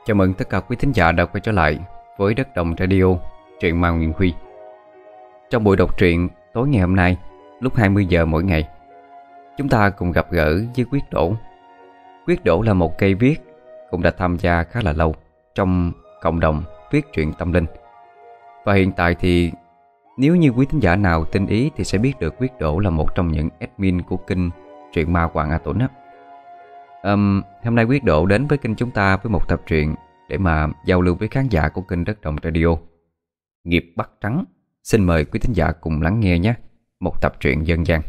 Chào mừng tất cả quý thính giả đã quay trở lại với Đất Đồng Radio, truyện ma Nguyễn Huy. Trong buổi đọc truyện tối ngày hôm nay, lúc 20 giờ mỗi ngày, chúng ta cùng gặp gỡ với Quyết Đỗ. Quyết Đỗ là một cây viết cũng đã tham gia khá là lâu trong cộng đồng viết truyện tâm linh. Và hiện tại thì nếu như quý thính giả nào tinh ý thì sẽ biết được Quyết Đỗ là một trong những admin của kênh truyện ma Hoàng A Tuấn á. Hôm nay Quyết Độ đến với kênh chúng ta với một tập truyện để mà giao lưu với khán giả của kênh Đất Đồng Radio. Nghiệp Bắt Trắng. Xin mời quý thính giả cùng lắng nghe nhé. Một tập truyện dân gian.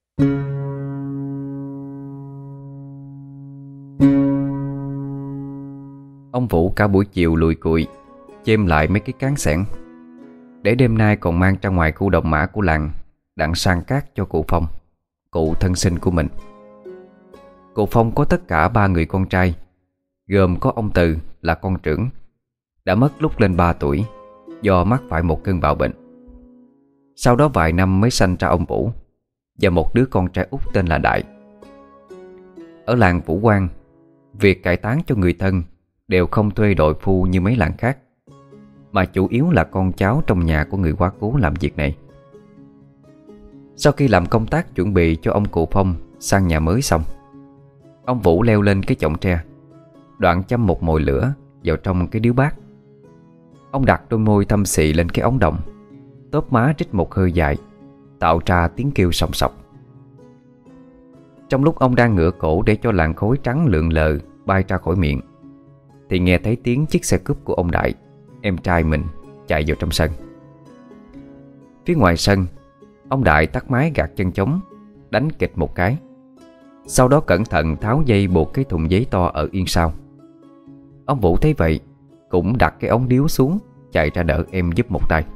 Ông Vũ cả buổi chiều lùi cụi chêm lại mấy cái cán sẻn để đêm nay còn mang ra ngoài khu đồng mã của làng đặng sang cát cho cụ Phong, cụ thân sinh của mình. Cụ Phong có tất cả 3 người con trai, gồm có ông Từ là con trưởng, đã mất lúc lên 3 tuổi do mắc phải một cơn bạo bệnh. Sau đó vài năm mới sanh ra ông Vũ và một đứa con trai út tên là Đại. Ở làng Vũ Quang, việc cải táng cho người thân đều không thuê đội phu như mấy làng khác, mà chủ yếu là con cháu trong nhà của người quá cố làm việc này. Sau khi làm công tác chuẩn bị cho ông cụ Phong sang nhà mới xong, ông Vũ leo lên cái chõng tre, đoạn châm một mồi lửa vào trong cái điếu bát. Ông đặt đôi môi thâm xị lên cái ống đồng, tốp má trích một hơi dài, tạo ra tiếng kêu sòng sọc. Trong lúc ông đang ngửa cổ để cho làn khói trắng lượn lờ bay ra khỏi miệng, thì nghe thấy tiếng chiếc xe cúp của ông Đại, em trai mình, chạy vào trong sân. Phía ngoài sân, ông Đại tắt máy gạt chân trống, đánh kịch một cái, sau đó cẩn thận tháo dây buộc cái thùng giấy to ở yên sau. Ông Vũ thấy vậy cũng đặt cái ống điếu xuống, chạy ra đỡ em giúp một tay.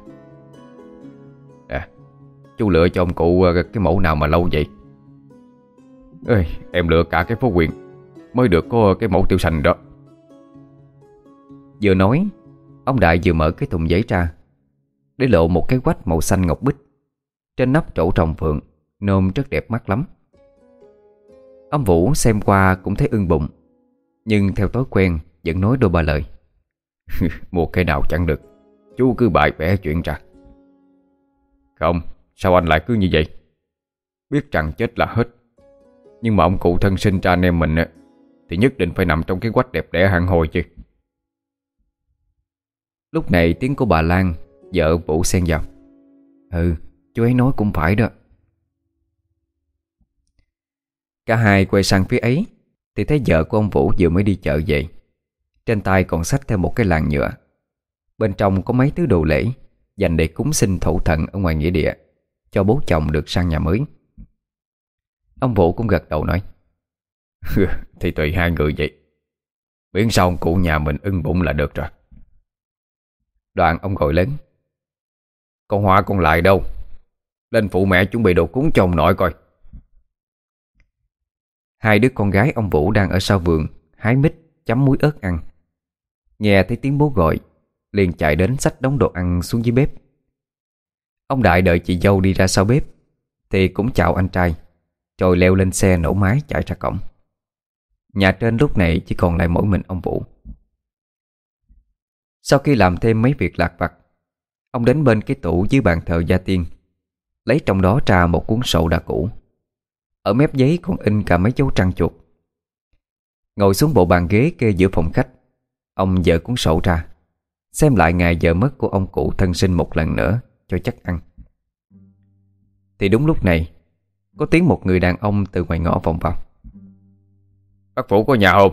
Chú lựa cho ông cụ cái mẫu nào mà lâu vậy? Ê, em lựa cả cái phố Quyền mới được có cái mẫu tiêu xanh đó. Vừa nói, ông Đại vừa mở cái thùng giấy ra, để lộ một cái quách màu xanh ngọc bích. Trên nắp trổ trồng phượng, nôm rất đẹp mắt lắm. Ông Vũ xem qua cũng thấy ưng bụng, nhưng theo thói quen vẫn nói đôi ba lời. Mua cái nào chẳng được, chú cứ bày vẽ chuyện ra. Không, sao anh lại cứ như vậy? Biết rằng chết là hết, nhưng mà ông cụ thân sinh ra anh em mình thì nhất định phải nằm trong cái quách đẹp đẽ hạng hồi chứ. Lúc này tiếng của bà Lan, vợ Vũ xen vào. Chú ấy nói cũng phải đó. Cả hai quay sang phía ấy thì thấy vợ của ông Vũ vừa mới đi chợ về, trên tay còn xách theo một cái làng nhựa. Bên trong có mấy thứ đồ lễ dành để cúng sinh thổ thần ở ngoài nghĩa địa, cho bố chồng được sang nhà mới. Ông Vũ cũng gật đầu nói. Thì tùy hai người vậy, miễn sao ông cụ nhà mình ưng bụng là được rồi. Đoạn ông gọi lớn. Con Hoa con lại đâu? Lên phụ mẹ chuẩn bị đồ cúng cho ông nội coi. Hai đứa con gái ông Vũ đang ở sau vườn hái mít chấm muối ớt ăn. Nghe thấy tiếng bố gọi, liền chạy đến xách đống đồ ăn xuống dưới bếp. Ông Đại đợi chị dâu đi ra sau bếp thì cũng chào anh trai, rồi leo lên xe nổ máy chạy ra cổng. Nhà trên lúc này chỉ còn lại mỗi mình ông Vũ. Sau khi làm thêm mấy việc lặt vặt, ông đến bên cái tủ dưới bàn thờ gia tiên, lấy trong đó ra một cuốn sổ đã cũ. Ở mép giấy còn in cả mấy dấu trăng chuột. Ngồi xuống bộ bàn ghế kê giữa phòng khách, ông dở cuốn sổ ra, xem lại ngày giờ mất của ông cụ thân sinh một lần nữa cho chắc ăn. Thì đúng lúc này, có tiếng một người đàn ông từ ngoài ngõ vọng vào. Bác Vũ có nhà không?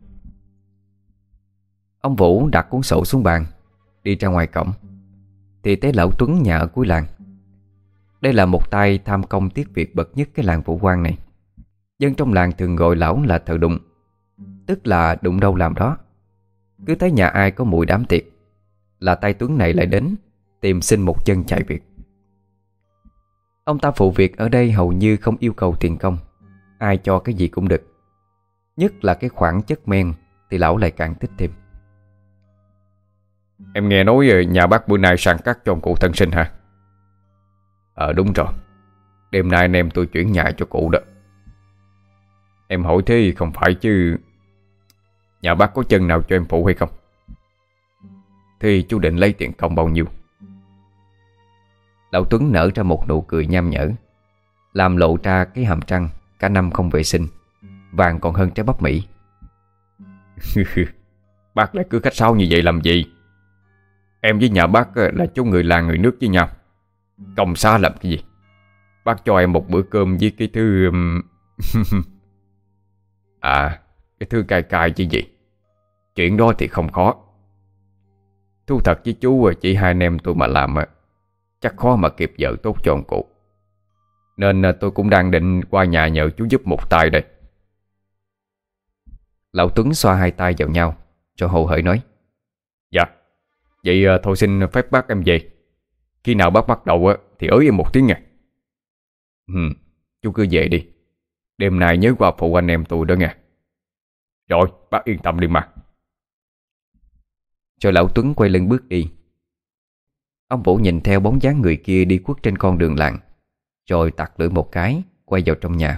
Ông Vũ đặt cuốn sổ xuống bàn, đi ra ngoài cổng thì thấy lão Tuấn nhà ở cuối làng. Đây là một tay tham công tiếc việc bậc nhất cái làng Vũ Quang này. Dân trong làng thường gọi lão là thợ đụng, tức là đụng đâu làm đó. Cứ thấy nhà ai có mùi đám tiệc là tay Tuấn này lại đến tìm xin một chân chạy việc. Ông ta phụ việc ở đây hầu như không yêu cầu tiền công, ai cho cái gì cũng được. Nhất là cái khoản chất men thì lão lại càng thích thêm. Em nghe nói nhà bác bữa nay sang cắt cho ông cụ thân sinh hả? Đúng rồi, đêm nay anh em tôi chuyển nhà cho cụ đó. Em hỏi thế không phải chứ, Nhà bác có chân nào cho em phụ hay không? Thì chú định lấy tiền công bao nhiêu? Lão Tuấn nở ra một nụ cười nham nhở, làm lộ ra cái hàm răng cả năm không vệ sinh, vàng còn hơn trái bắp Mỹ. Bác lại cứ khách sáo như vậy làm gì? Em với nhà bác là chú người làng người nước với nhau, công xa làm cái gì? Bác cho em một bữa cơm với cái thứ À, cái thứ cay cay chứ gì. Chuyện đó thì không khó. Thú thật với chú, chỉ hai anh em tôi mà làm chắc khó mà kịp vợ tốt cho ông cụ. Nên tôi cũng đang định qua nhà nhờ chú giúp một tay đây. Lão Tuấn xoa hai tay vào nhau rồi hồ hởi nói: Dạ, vậy thôi xin phép bác em về. Khi nào bác bắt đầu thì ới em một tiếng nha. Chú cứ về đi, Đêm nay nhớ qua phụ anh em tôi đó nghe. Rồi, bác yên tâm đi mà. Rồi lão Tuấn quay lưng bước đi. Ông Vũ nhìn theo bóng dáng người kia đi khuất trên con đường làng, rồi tặc lưỡi một cái, quay vào trong nhà.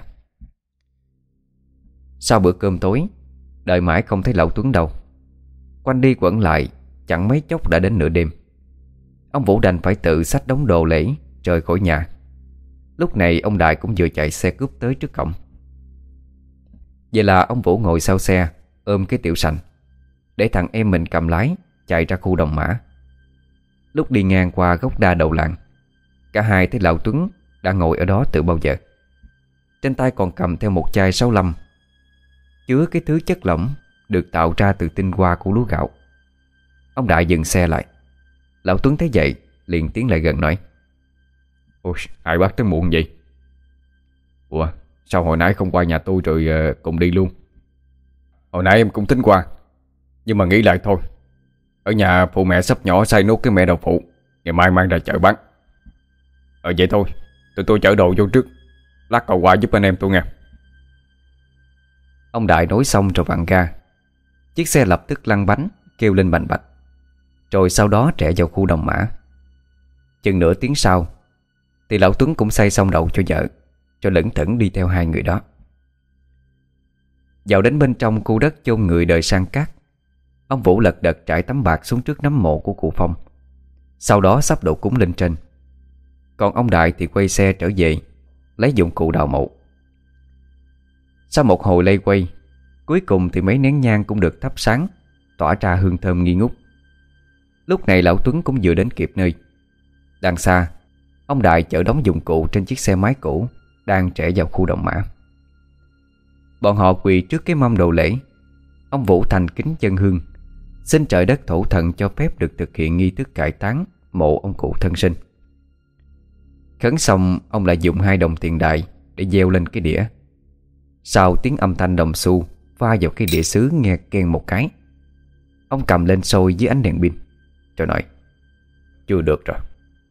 Sau bữa cơm tối, đợi mãi không thấy lão Tuấn đâu. Quanh đi quẩn lại, chẳng mấy chốc đã đến nửa đêm. Ông Vũ đành phải tự xách đống đồ lễ rời khỏi nhà. Lúc này ông Đại cũng vừa chạy xe cướp tới trước cổng. Vậy là ông Vũ ngồi sau xe, ôm cái tiểu sành, để thằng em mình cầm lái chạy ra khu đồng mã. Lúc đi ngang qua gốc đa đầu làng, cả hai thấy lão Tuấn đã ngồi ở đó từ bao giờ. Trên tay còn cầm theo một chai 65, chứa cái thứ chất lỏng được tạo ra từ tinh hoa của lúa gạo. Ông Đại dừng xe lại. Lão Tuấn thấy vậy liền tiến lại gần nói: Ôi, hai bác tới muộn vậy? Ủa, sao hồi nãy không qua nhà tôi rồi cùng đi luôn? Hồi nãy em cũng tính qua, nhưng mà nghĩ lại thôi. Ở nhà phụ mẹ sắp nhỏ xay nốt cái mẹ đậu phụ, ngày mai mang ra chợ bán. Vậy thôi, tụi tôi chở đồ vô trước, lát cậu qua giúp anh em tôi nghe. Ông Đại nói xong rồi vặn ga. Chiếc xe lập tức lăn bánh, kêu lên bành bạch, rồi sau đó rẽ vào khu đồng mã. Chừng nửa tiếng sau thì lão Tuấn cũng xay xong đậu cho vợ, rồi lững thững đi theo hai người đó. Vào đến bên trong khu đất chôn người đời sang cát, ông Vũ lật đật trải tấm bạc xuống trước nấm mộ của cụ Phong, sau đó sắp đồ cúng lên trên. Còn ông Đại thì quay xe trở về lấy dụng cụ đào mộ. Sau một hồi lây quay, cuối cùng thì mấy nén nhang cũng được thắp sáng, tỏa ra hương thơm nghi ngút. Lúc này lão Tuấn cũng vừa đến kịp nơi. Đằng xa, ông Đại chở đống dụng cụ trên chiếc xe máy cũ đang trẻ vào khu đồng mã. Bọn họ quỳ trước cái mâm đồ lễ. Ông Vũ thành kính chân hương, xin trời đất thổ thần cho phép được thực hiện nghi thức cải táng mộ ông cụ thân sinh. Khấn xong, ông lại dùng 2 đồng tiền đại để gieo lên cái đĩa. Sau tiếng âm thanh đồng xu va vào cái đĩa sứ nghe keng một cái, ông cầm lên soi dưới ánh đèn pin rồi nói: Chưa được rồi.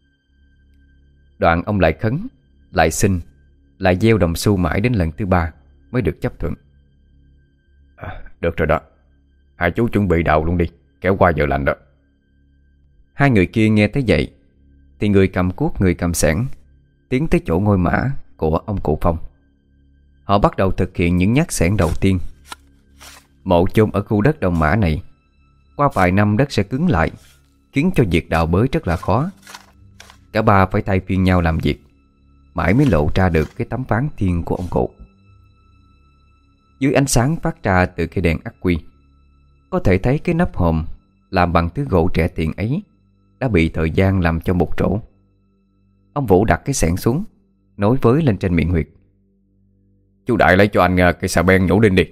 Đoạn ông lại khấn, lại xin, lại gieo đồng xu mãi đến lần thứ 3 mới được chấp thuận. Được rồi đó, hai chú chuẩn bị đào luôn đi, kéo qua giờ lành đó. Hai người kia nghe thấy vậy thì người cầm cuốc người cầm xẻng tiến tới chỗ ngôi mã của ông cụ Phong. Họ bắt đầu thực hiện những nhát xẻng đầu tiên. Mộ chôn ở khu đất đồng mã này, qua vài năm đất sẽ cứng lại, khiến cho việc đào bới rất là khó. Cả ba phải thay phiên nhau làm việc, mãi mới lộ ra được cái tấm ván thiên của ông cụ. Dưới ánh sáng phát ra từ cây đèn ắc quy, có thể thấy cái nắp hòm làm bằng thứ gỗ trẻ tiện ấy đã bị thời gian làm cho một trổ. Ông Vũ đặt cái xẻng xuống, nối với lên trên miệng huyệt. Chú Đại lấy cho anh cây xà beng nhổ đinh đi.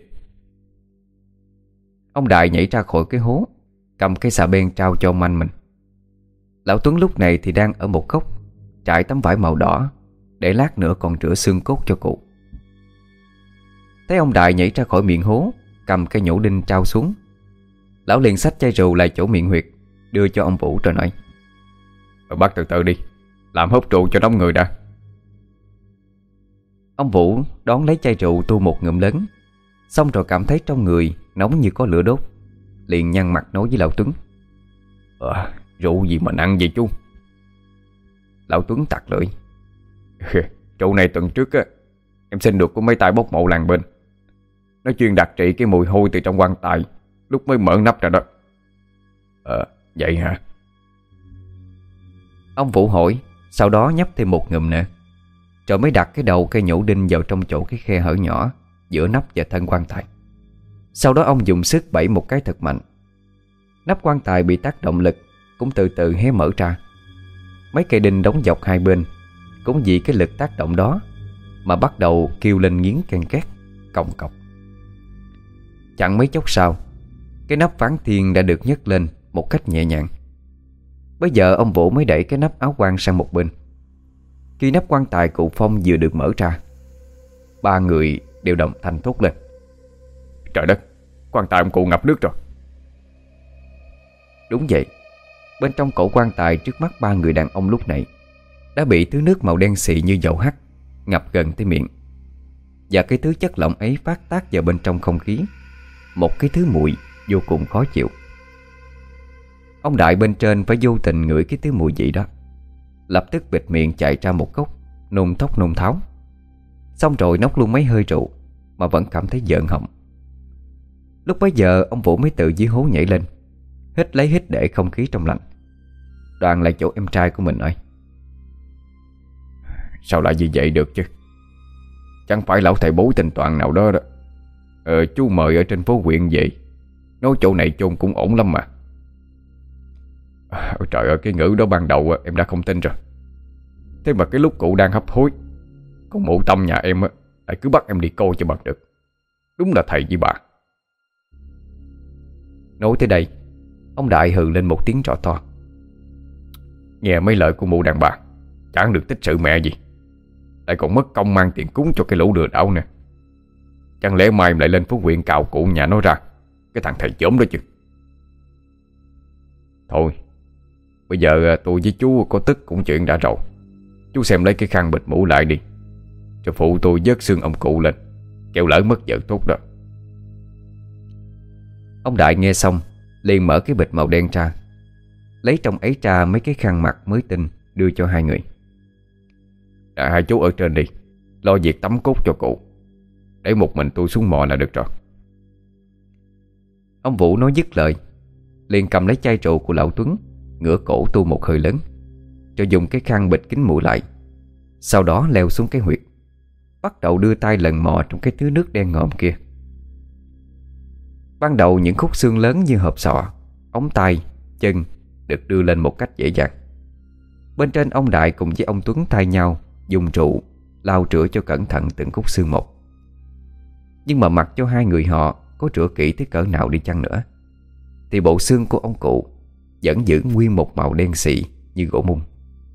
Ông Đại nhảy ra khỏi cái hố, cầm cây xà beng trao cho ông anh mình. Lão Tuấn lúc này thì đang ở một góc trải tấm vải màu đỏ để lát nữa còn rửa xương cốt cho cụ. Thấy ông Đại nhảy ra khỏi miệng hố, cầm cây nhổ đinh trao xuống, lão liền xách chai rượu lại chỗ miệng huyệt, đưa cho ông Vũ rồi nói: Bác từ từ đi, làm hớp rượu cho nóng người đã. Ông Vũ đón lấy chai rượu tu một ngụm lớn, xong rồi cảm thấy trong người nóng như có lửa đốt, liền nhăn mặt nói với lão Tuấn: Rượu gì mà nặng vậy chú? Lão Tuấn tặc lưỡi: Rượu này tuần trước em xin được của mấy tay bốc mộ làng bên. Nó chuyên đặc trị cái mùi hôi từ trong quan tài lúc mới mở nắp ra đó. Vậy hả? Ông Vũ hỏi, sau đó nhấp thêm một ngụm nữa, rồi mới đặt cái đầu cây nhổ đinh vào trong chỗ cái khe hở nhỏ giữa nắp và thân quan tài. Sau đó ông dùng sức bẩy một cái thật mạnh. Nắp quan tài bị tác động lực cũng từ từ hé mở ra. Mấy cây đinh đóng dọc hai bên cũng vì cái lực tác động đó mà bắt đầu kêu lên nghiến ken két, cong cọc. Chẳng mấy chốc sau, cái nắp ván thiên đã được nhấc lên một cách nhẹ nhàng. Bây giờ ông Vũ mới đẩy cái nắp áo quan sang một bên. Khi nắp quan tài cụ Phong vừa được mở ra, ba người đều đồng thanh thốt lên: Trời đất, quan tài ông cụ ngập nước rồi. Đúng vậy. Bên trong cổ quan tài trước mắt ba người đàn ông lúc này đã bị thứ nước màu đen xị như dầu hắt ngập gần tới miệng. Và cái thứ chất lỏng ấy phát tác vào bên trong không khí một cái thứ mùi vô cùng khó chịu. Ông Đại bên trên phải vô tình ngửi cái thứ mùi vị đó, lập tức bịt miệng chạy ra một góc, nôn thốc nôn tháo. Xong rồi nốc luôn mấy hơi rượu mà vẫn cảm thấy giỡn họng. Lúc bấy giờ ông Vũ mới từ dưới hố nhảy lên, hít lấy hít để không khí trong lành. Đoàn lại chỗ em trai của mình nói: Sao lại như vậy được chứ? Chẳng phải lão thầy bói tình toàn nào đó đó. Chú mời ở trên phố huyện về, nói chỗ này chôn cũng ổn lắm mà. Trời ơi, cái ngữ đó ban đầu em đã không tin rồi. Thế mà cái lúc cụ đang hấp hối, con mụ Tâm nhà em lại cứ bắt em đi coi cho bằng được. Đúng là thầy với bà. Nói tới đây, ông Đại hừ lên một tiếng rõ to: Nghe mấy lời của mụ đàn bà chẳng được tích sự mẹ gì, lại còn mất công mang tiền cúng cho cái lũ lừa đảo nè. Chẳng lẽ mai lại lên phố huyện cạo cụ nhà nó ra, cái thằng thầy chớm đó chứ? Thôi, bây giờ tôi với chú có tức cũng chuyện đã rồi. Chú xem lấy cái khăn bịt mũ lại đi, cho phụ tôi vớt xương ông cụ lên, kẻo lỡ mất vợ tốt đó. Ông Đại nghe xong liền mở cái bịch màu đen ra, lấy trong ấy ra mấy cái khăn mặt mới tinh đưa cho hai người. Hai chú ở trên đi, lo việc tắm cốt cho cụ, để một mình tôi xuống mò là được rồi. Ông Vũ nói dứt lời liền cầm lấy chai rượu của lão Tuấn, ngửa cổ tu một hơi lớn, rồi dùng cái khăn bịt kín mũi lại. Sau đó leo xuống cái huyệt, bắt đầu đưa tay lần mò trong cái thứ nước đen ngòm kia. Ban đầu những khúc xương lớn như hộp sọ, ống tay, chân được đưa lên một cách dễ dàng. Bên trên ông Đại cùng với ông Tuấn thay nhau dùng rượu lau rửa cho cẩn thận từng khúc xương một. Nhưng mà mặc cho hai người họ có rửa kỹ tới cỡ nào đi chăng nữa thì bộ xương của ông cụ vẫn giữ nguyên một màu đen xị như gỗ mung.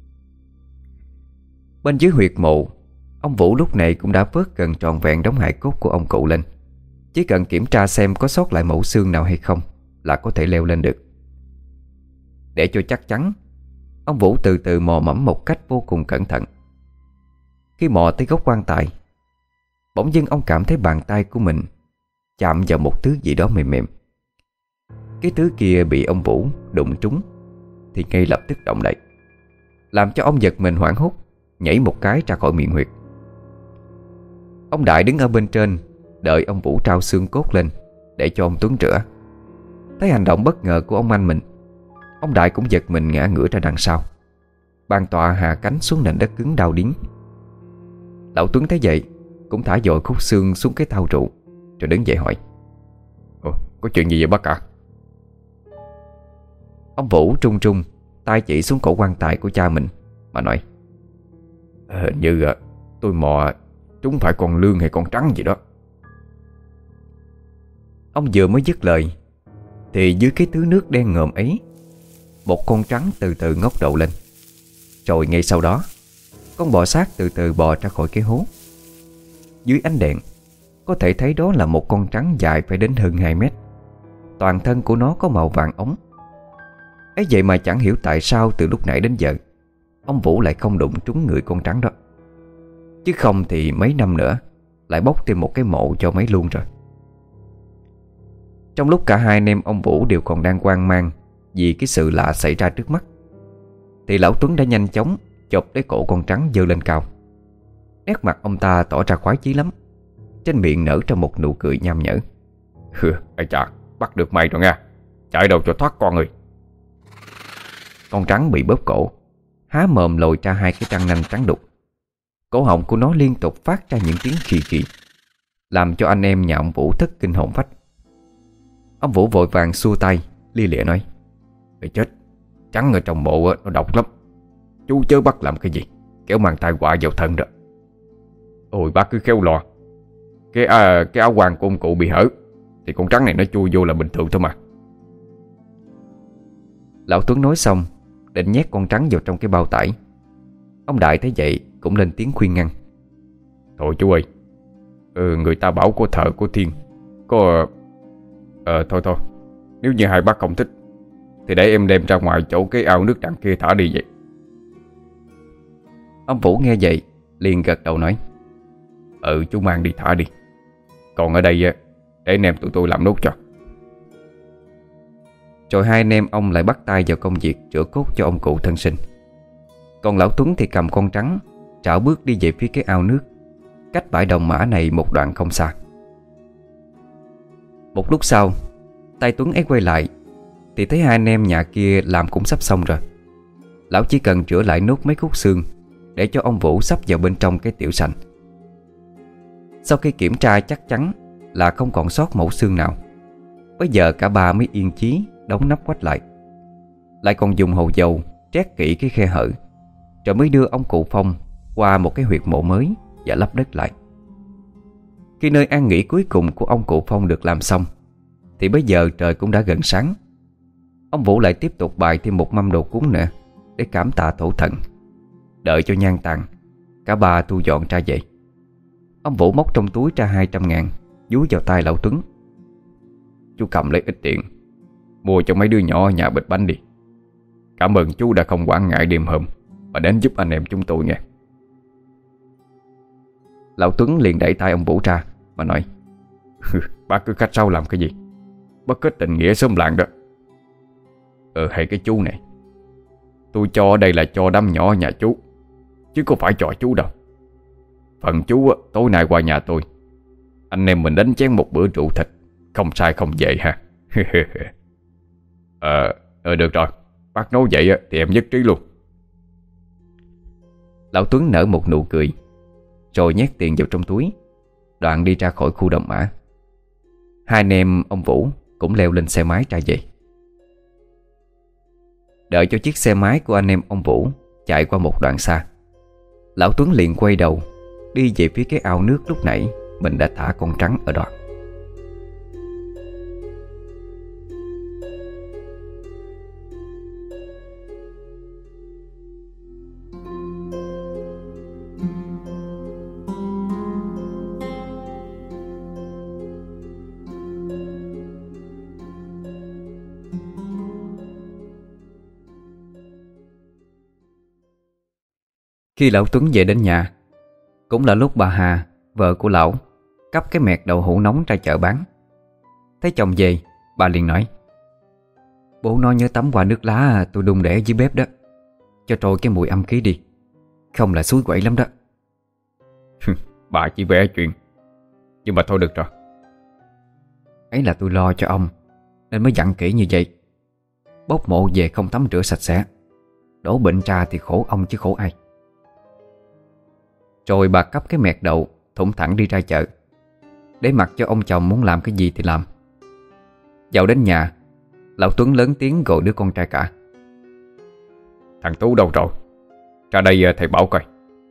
Bên dưới huyệt mộ, ông Vũ lúc này cũng đã vớt gần tròn vẹn đống hài cốt của ông cụ lên. Chỉ cần kiểm tra xem có sót lại mẩu xương nào hay không là có thể leo lên được. Để cho chắc chắn, ông Vũ từ từ mò mẫm một cách vô cùng cẩn thận. Khi mò tới gốc quan tài, bỗng dưng ông cảm thấy bàn tay của mình chạm vào một thứ gì đó mềm mềm. Cái thứ kia bị ông Vũ đụng trúng thì ngay lập tức động đậy, làm cho ông giật mình hoảng hốt, nhảy một cái ra khỏi miệng huyệt. Ông Đại đứng ở bên trên đợi ông Vũ trao xương cốt lên để cho ông Tuấn rửa. Thấy hành động bất ngờ của ông anh mình, ông Đại cũng giật mình ngã ngửa ra đằng sau. Bàn tọa hạ cánh xuống nền đất cứng đau điếng. Lão Tuấn thấy vậy cũng thả dội khúc xương xuống cái thau rượu, rồi đứng dậy hỏi: Có chuyện gì vậy bác cả? Ông Vũ trung trung tay chỉ xuống cổ quan tài của cha mình mà nói: Hình như tôi mò trúng phải con lương hay con trắng gì đó. Ông vừa mới dứt lời thì dưới cái thứ nước đen ngòm ấy, một con trắng từ từ ngóc đầu lên. Rồi ngay sau đó, con bò sát từ từ bò ra khỏi cái hố. Dưới ánh đèn có thể thấy đó là một con trắng dài phải đến hơn 2 mét. Toàn thân của nó có màu vàng ống. Ấy vậy mà chẳng hiểu tại sao từ lúc nãy đến giờ ông Vũ lại không đụng trúng người con trắng đó. Chứ không thì mấy năm nữa lại bốc thêm một cái mộ cho mấy luôn rồi. Trong lúc cả hai anh em ông Vũ đều còn đang hoang mang vì cái sự lạ xảy ra trước mắt, thì lão Tuấn đã nhanh chóng chộp lấy cổ con trắng giơ lên cao. Nét mặt ông ta tỏ ra khoái chí lắm, trên miệng nở ra một nụ cười nham nhở. Ây chà, Bắt được mày rồi nha. Chạy đâu cho thoát con người. Con rắn bị bóp cổ, há mồm lồi ra hai cái răng nanh trắng đục. Cổ họng của nó liên tục phát ra những tiếng khì khì, làm cho anh em nhà ông Vũ thất kinh hồn phách. Ông Vũ vội vàng xua tay, lia lịa nói: "Mày chết, trắng ở trong mộ nó độc lắm. Chú chớ bắt làm cái gì, kéo mang tai họa vào thân đó." Ôi bác cứ khéo lo. Cái áo quan của ông cụ bị hở thì con trắng này nó chui vô là bình thường thôi mà. Lão Tuấn nói xong, định nhét con trắng vào trong cái bao tải. Ông Đại thấy vậy cũng lên tiếng khuyên ngăn: "Thôi chú ơi, người ta bảo có thợ có thiên. Có thôi thôi, nếu như hai bác không thích thì để em đem ra ngoài chỗ cái ao nước đằng kia thả đi vậy." Ông Vũ nghe vậy liền gật đầu nói: Chú mang đi thả đi. Còn ở đây để anh em tụi tôi làm nốt cho." Rồi hai anh em ông lại bắt tay vào công việc chữa cốt cho ông cụ thân sinh. Còn lão Tuấn thì cầm con trắng, trảo bước đi về phía cái ao nước, cách bãi đồng mã này một đoạn không xa. Một lúc sau, tay Tuấn ấy quay lại thì thấy hai anh em nhà kia làm cũng sắp xong rồi. Lão chỉ cần chữa lại nốt mấy khúc xương để cho ông Vũ sắp vào bên trong cái tiểu sành. Sau khi kiểm tra chắc chắn là không còn sót mẩu xương nào, bây giờ cả ba mới yên chí đóng nắp quách lại còn dùng hồ dầu trét kỹ cái khe hở, rồi mới đưa ông cụ Phong qua một cái huyệt mộ mới và lấp đất lại. Khi nơi an nghỉ cuối cùng của ông cụ Phong được làm xong thì bây giờ trời cũng đã gần sáng. Ông Vũ lại tiếp tục bày thêm một mâm đồ cúng nữa để cảm tạ tổ thần. Đợi cho nhang tàn, cả ba thu dọn ra về. Ông Vũ móc trong túi ra 200.000 dúi vào tay lão Tuấn: "Chú cầm lấy ít tiền, mua cho mấy đứa nhỏ ở nhà bịch bánh đi. Cảm ơn chú đã không quản ngại đêm hôm mà đến giúp anh em chúng tôi nghe." Lão Tuấn liền đẩy tay ông Vũ ra và nói: "Bác cứ khách sáo làm cái gì, bất kết tình nghĩa xóm làng đó. Hay cái chú này, tôi cho ở đây là cho đám nhỏ ở nhà chú, chứ không phải cho chú đâu. Phần chú tối nay qua nhà tôi, anh em mình đánh chén một bữa rượu thịt, không sai không vậy ha." Được rồi, bác nói vậy thì em nhất trí luôn." Lão Tuấn nở một nụ cười, rồi nhét tiền vào trong túi, đoạn đi ra khỏi khu đồng mã. Hai anh em ông Vũ cũng leo lên xe máy ra về. Đợi cho chiếc xe máy của anh em ông Vũ chạy qua một đoạn xa, lão Tuấn liền quay đầu đi về phía cái ao nước lúc nãy mình đã thả con trắng ở đó. Khi lão Tuấn về đến nhà, cũng là lúc bà Hà, vợ của lão, cắp cái mẹt đậu hũ nóng ra chợ bán. Thấy chồng về, bà liền nói: "Bố nó nhớ tắm qua nước lá tôi đun để dưới bếp đó, cho trôi cái mùi âm khí đi, không là xúi quẩy lắm đó." Bà chỉ vẽ chuyện, nhưng mà thôi được rồi. Ấy là tôi lo cho ông nên mới dặn kỹ như vậy. Bốc mộ về không tắm rửa sạch sẽ, đổ bệnh ra thì khổ ông chứ khổ ai. Rồi bà cắp cái mẹt đậu thủng thẳng đi ra chợ, để mặc cho ông chồng muốn làm cái gì thì làm. Vào đến nhà, lão Tuấn lớn tiếng gọi đứa con trai cả: "Thằng Tú đâu rồi? Ra đây thầy bảo coi."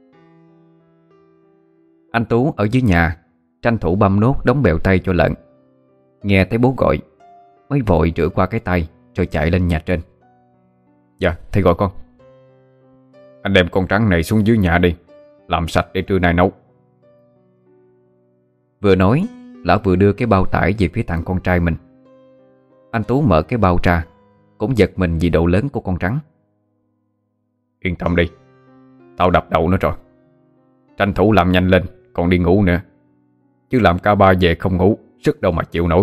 Anh Tú ở dưới nhà tranh thủ băm nốt đống bèo tây cho lợn. Nghe thấy bố gọi mới vội rửa qua cái tay rồi chạy lên nhà trên. "Dạ thầy gọi con." "Anh đem con trắng này xuống dưới nhà đi, làm sạch để trưa nay nấu." Vừa nói, lão vừa đưa cái bao tải về phía thằng con trai mình. Anh Tú mở cái bao ra, cũng giật mình vì độ lớn của con trắng. "Yên tâm đi, tao đập đầu nó rồi. Tranh thủ làm nhanh lên, còn đi ngủ nữa. Chứ làm cả ba về không ngủ, sức đâu mà chịu nổi."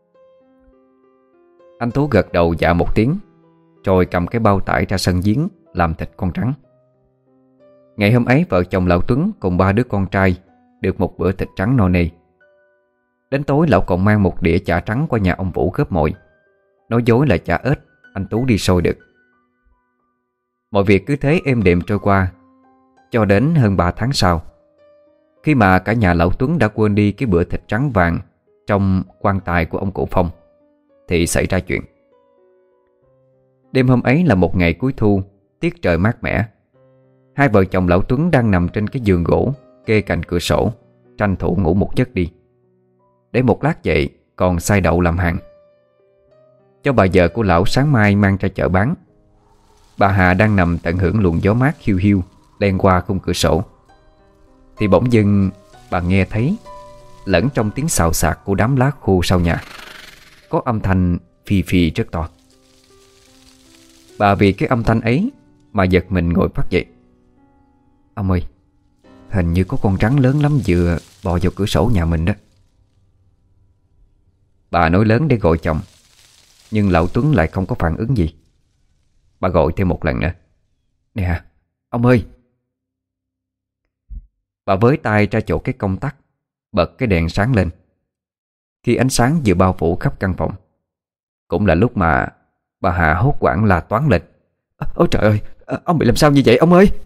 Anh Tú gật đầu dạ một tiếng, rồi cầm cái bao tải ra sân giếng làm thịt con trắng. Ngày hôm ấy vợ chồng lão Tuấn cùng ba đứa con trai được một bữa thịt trắng no nê. Đến tối lão còn mang một đĩa chả trắng qua nhà ông Vũ góp mồi, nói dối là chả ếch anh Tú đi sôi được. Mọi việc cứ thế êm đềm trôi qua, cho đến hơn 3 tháng sau, khi mà cả nhà lão Tuấn đã quên đi cái bữa thịt trắng vàng trong quan tài của ông cụ Phong, thì xảy ra chuyện. Đêm hôm ấy là một ngày cuối thu, tiết trời mát mẻ. Hai vợ chồng lão Tuấn đang nằm trên cái giường gỗ kê cạnh cửa sổ, tranh thủ ngủ một giấc đi, để một lát dậy còn xay đậu làm hàng, cho bà vợ của lão sáng mai mang ra chợ bán. Bà Hà đang nằm tận hưởng luồng gió mát hiu hiu len qua khung cửa sổ, thì bỗng dưng bà nghe thấy, lẫn trong tiếng xào xạc của đám lá khô sau nhà, có âm thanh phì phì rất to. Bà vì cái âm thanh ấy mà giật mình ngồi phát dậy. Ông ơi, hình như có con rắn lớn lắm vừa bò vào cửa sổ nhà mình đó. Bà nói lớn để gọi chồng, nhưng lão Tuấn lại không có phản ứng gì. Bà gọi thêm một lần nữa. Nè, ông ơi. Bà với tay ra chỗ cái công tắc, bật cái đèn sáng lên. Khi ánh sáng vừa bao phủ khắp căn phòng, cũng là lúc mà bà Hà hốt hoảng la toáng lên. Ôi trời ơi, ông bị làm sao như vậy ông ơi?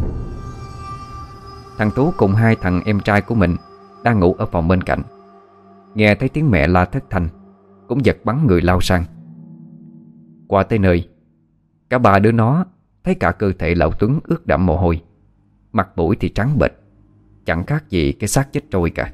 Thằng Tú cùng hai thằng em trai của mình đang ngủ ở phòng bên cạnh, nghe thấy tiếng mẹ la thất thanh, cũng giật bắn người lao sang. Qua tới nơi, cả ba đứa nó thấy cả cơ thể lão Tuấn ướt đẫm mồ hôi, mặt mũi thì trắng bệch, chẳng khác gì cái xác chết trôi cả.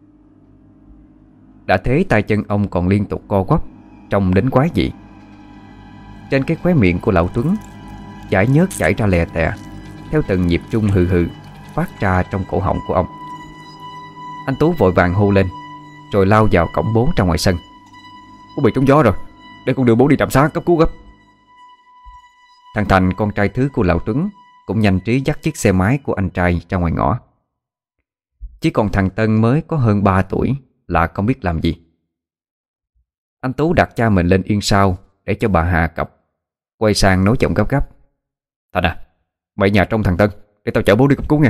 Đã thế tay chân ông còn liên tục co quắp, trông đến quái dị. Trên cái khóe miệng của lão Tuấn chảy nhớt chảy ra lè tè, theo từng nhịp trung hừ hừ phát ra trong cổ họng của ông. Anh Tú vội vàng hô lên, rồi lao vào cổng bố ra ngoài sân. Bố bị trúng gió rồi, để con đưa bố đi trạm xá cấp cứu gấp. Thằng Thành, con trai thứ của lão Tuấn, cũng nhanh trí dắt chiếc xe máy của anh trai ra ngoài ngõ. Chỉ còn thằng Tân mới có hơn 3 tuổi là không biết làm gì. Anh Tú đặt cha mình lên yên sau để cho bà Hà cọc, quay sang nói giọng gấp gáp. Thành à, mày nhà trong thằng Tân, để tao chở bố đi cấp cứu nha.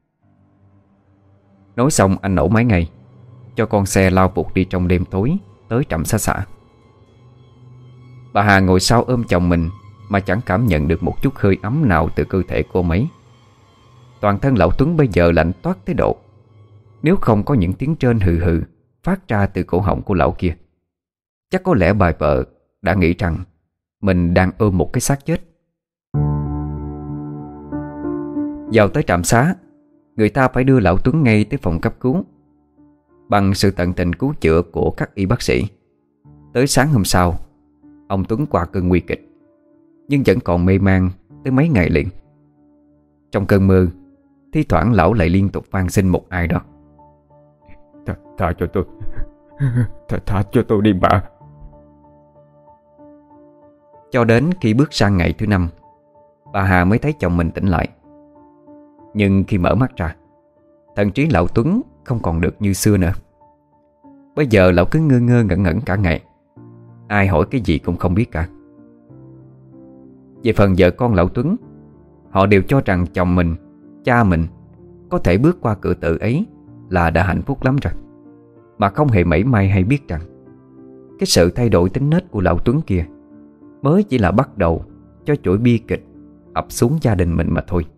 Nói xong anh nổ máy ngay, cho con xe lao vụt đi trong đêm tối tới trạm xá xã. Bà Hà ngồi sau ôm chồng mình mà chẳng cảm nhận được một chút hơi ấm nào từ cơ thể cô ấy. Toàn thân lão Tuấn bây giờ lạnh toát tới độ, nếu không có những tiếng trên hừ hừ phát ra từ cổ họng của lão kia, chắc có lẽ bà vợ đã nghĩ rằng mình đang ôm một cái xác chết. Vào tới trạm xá, người ta phải đưa lão Tuấn ngay tới phòng cấp cứu. Bằng sự tận tình cứu chữa của các y bác sĩ, tới sáng hôm sau, ông Tuấn qua cơn nguy kịch, nhưng vẫn còn mê man tới mấy ngày liền. Trong cơn mơ, thi thoảng lão lại liên tục van xin một ai đó. Tha cho tôi, tha cho tôi đi bà. Cho đến khi bước sang ngày thứ 5, bà Hà mới thấy chồng mình tỉnh lại. Nhưng khi mở mắt ra, thần trí lão Tuấn không còn được như xưa nữa. Bây giờ lão cứ ngơ ngơ ngẩn ngẩn cả ngày, ai hỏi cái gì cũng không biết cả. Về phần vợ con lão Tuấn, họ đều cho rằng chồng mình, cha mình có thể bước qua cửa tự ấy là đã hạnh phúc lắm rồi, mà không hề mảy may hay biết rằng cái sự thay đổi tính nết của lão Tuấn kia mới chỉ là bắt đầu cho chuỗi bi kịch ập xuống gia đình mình mà thôi.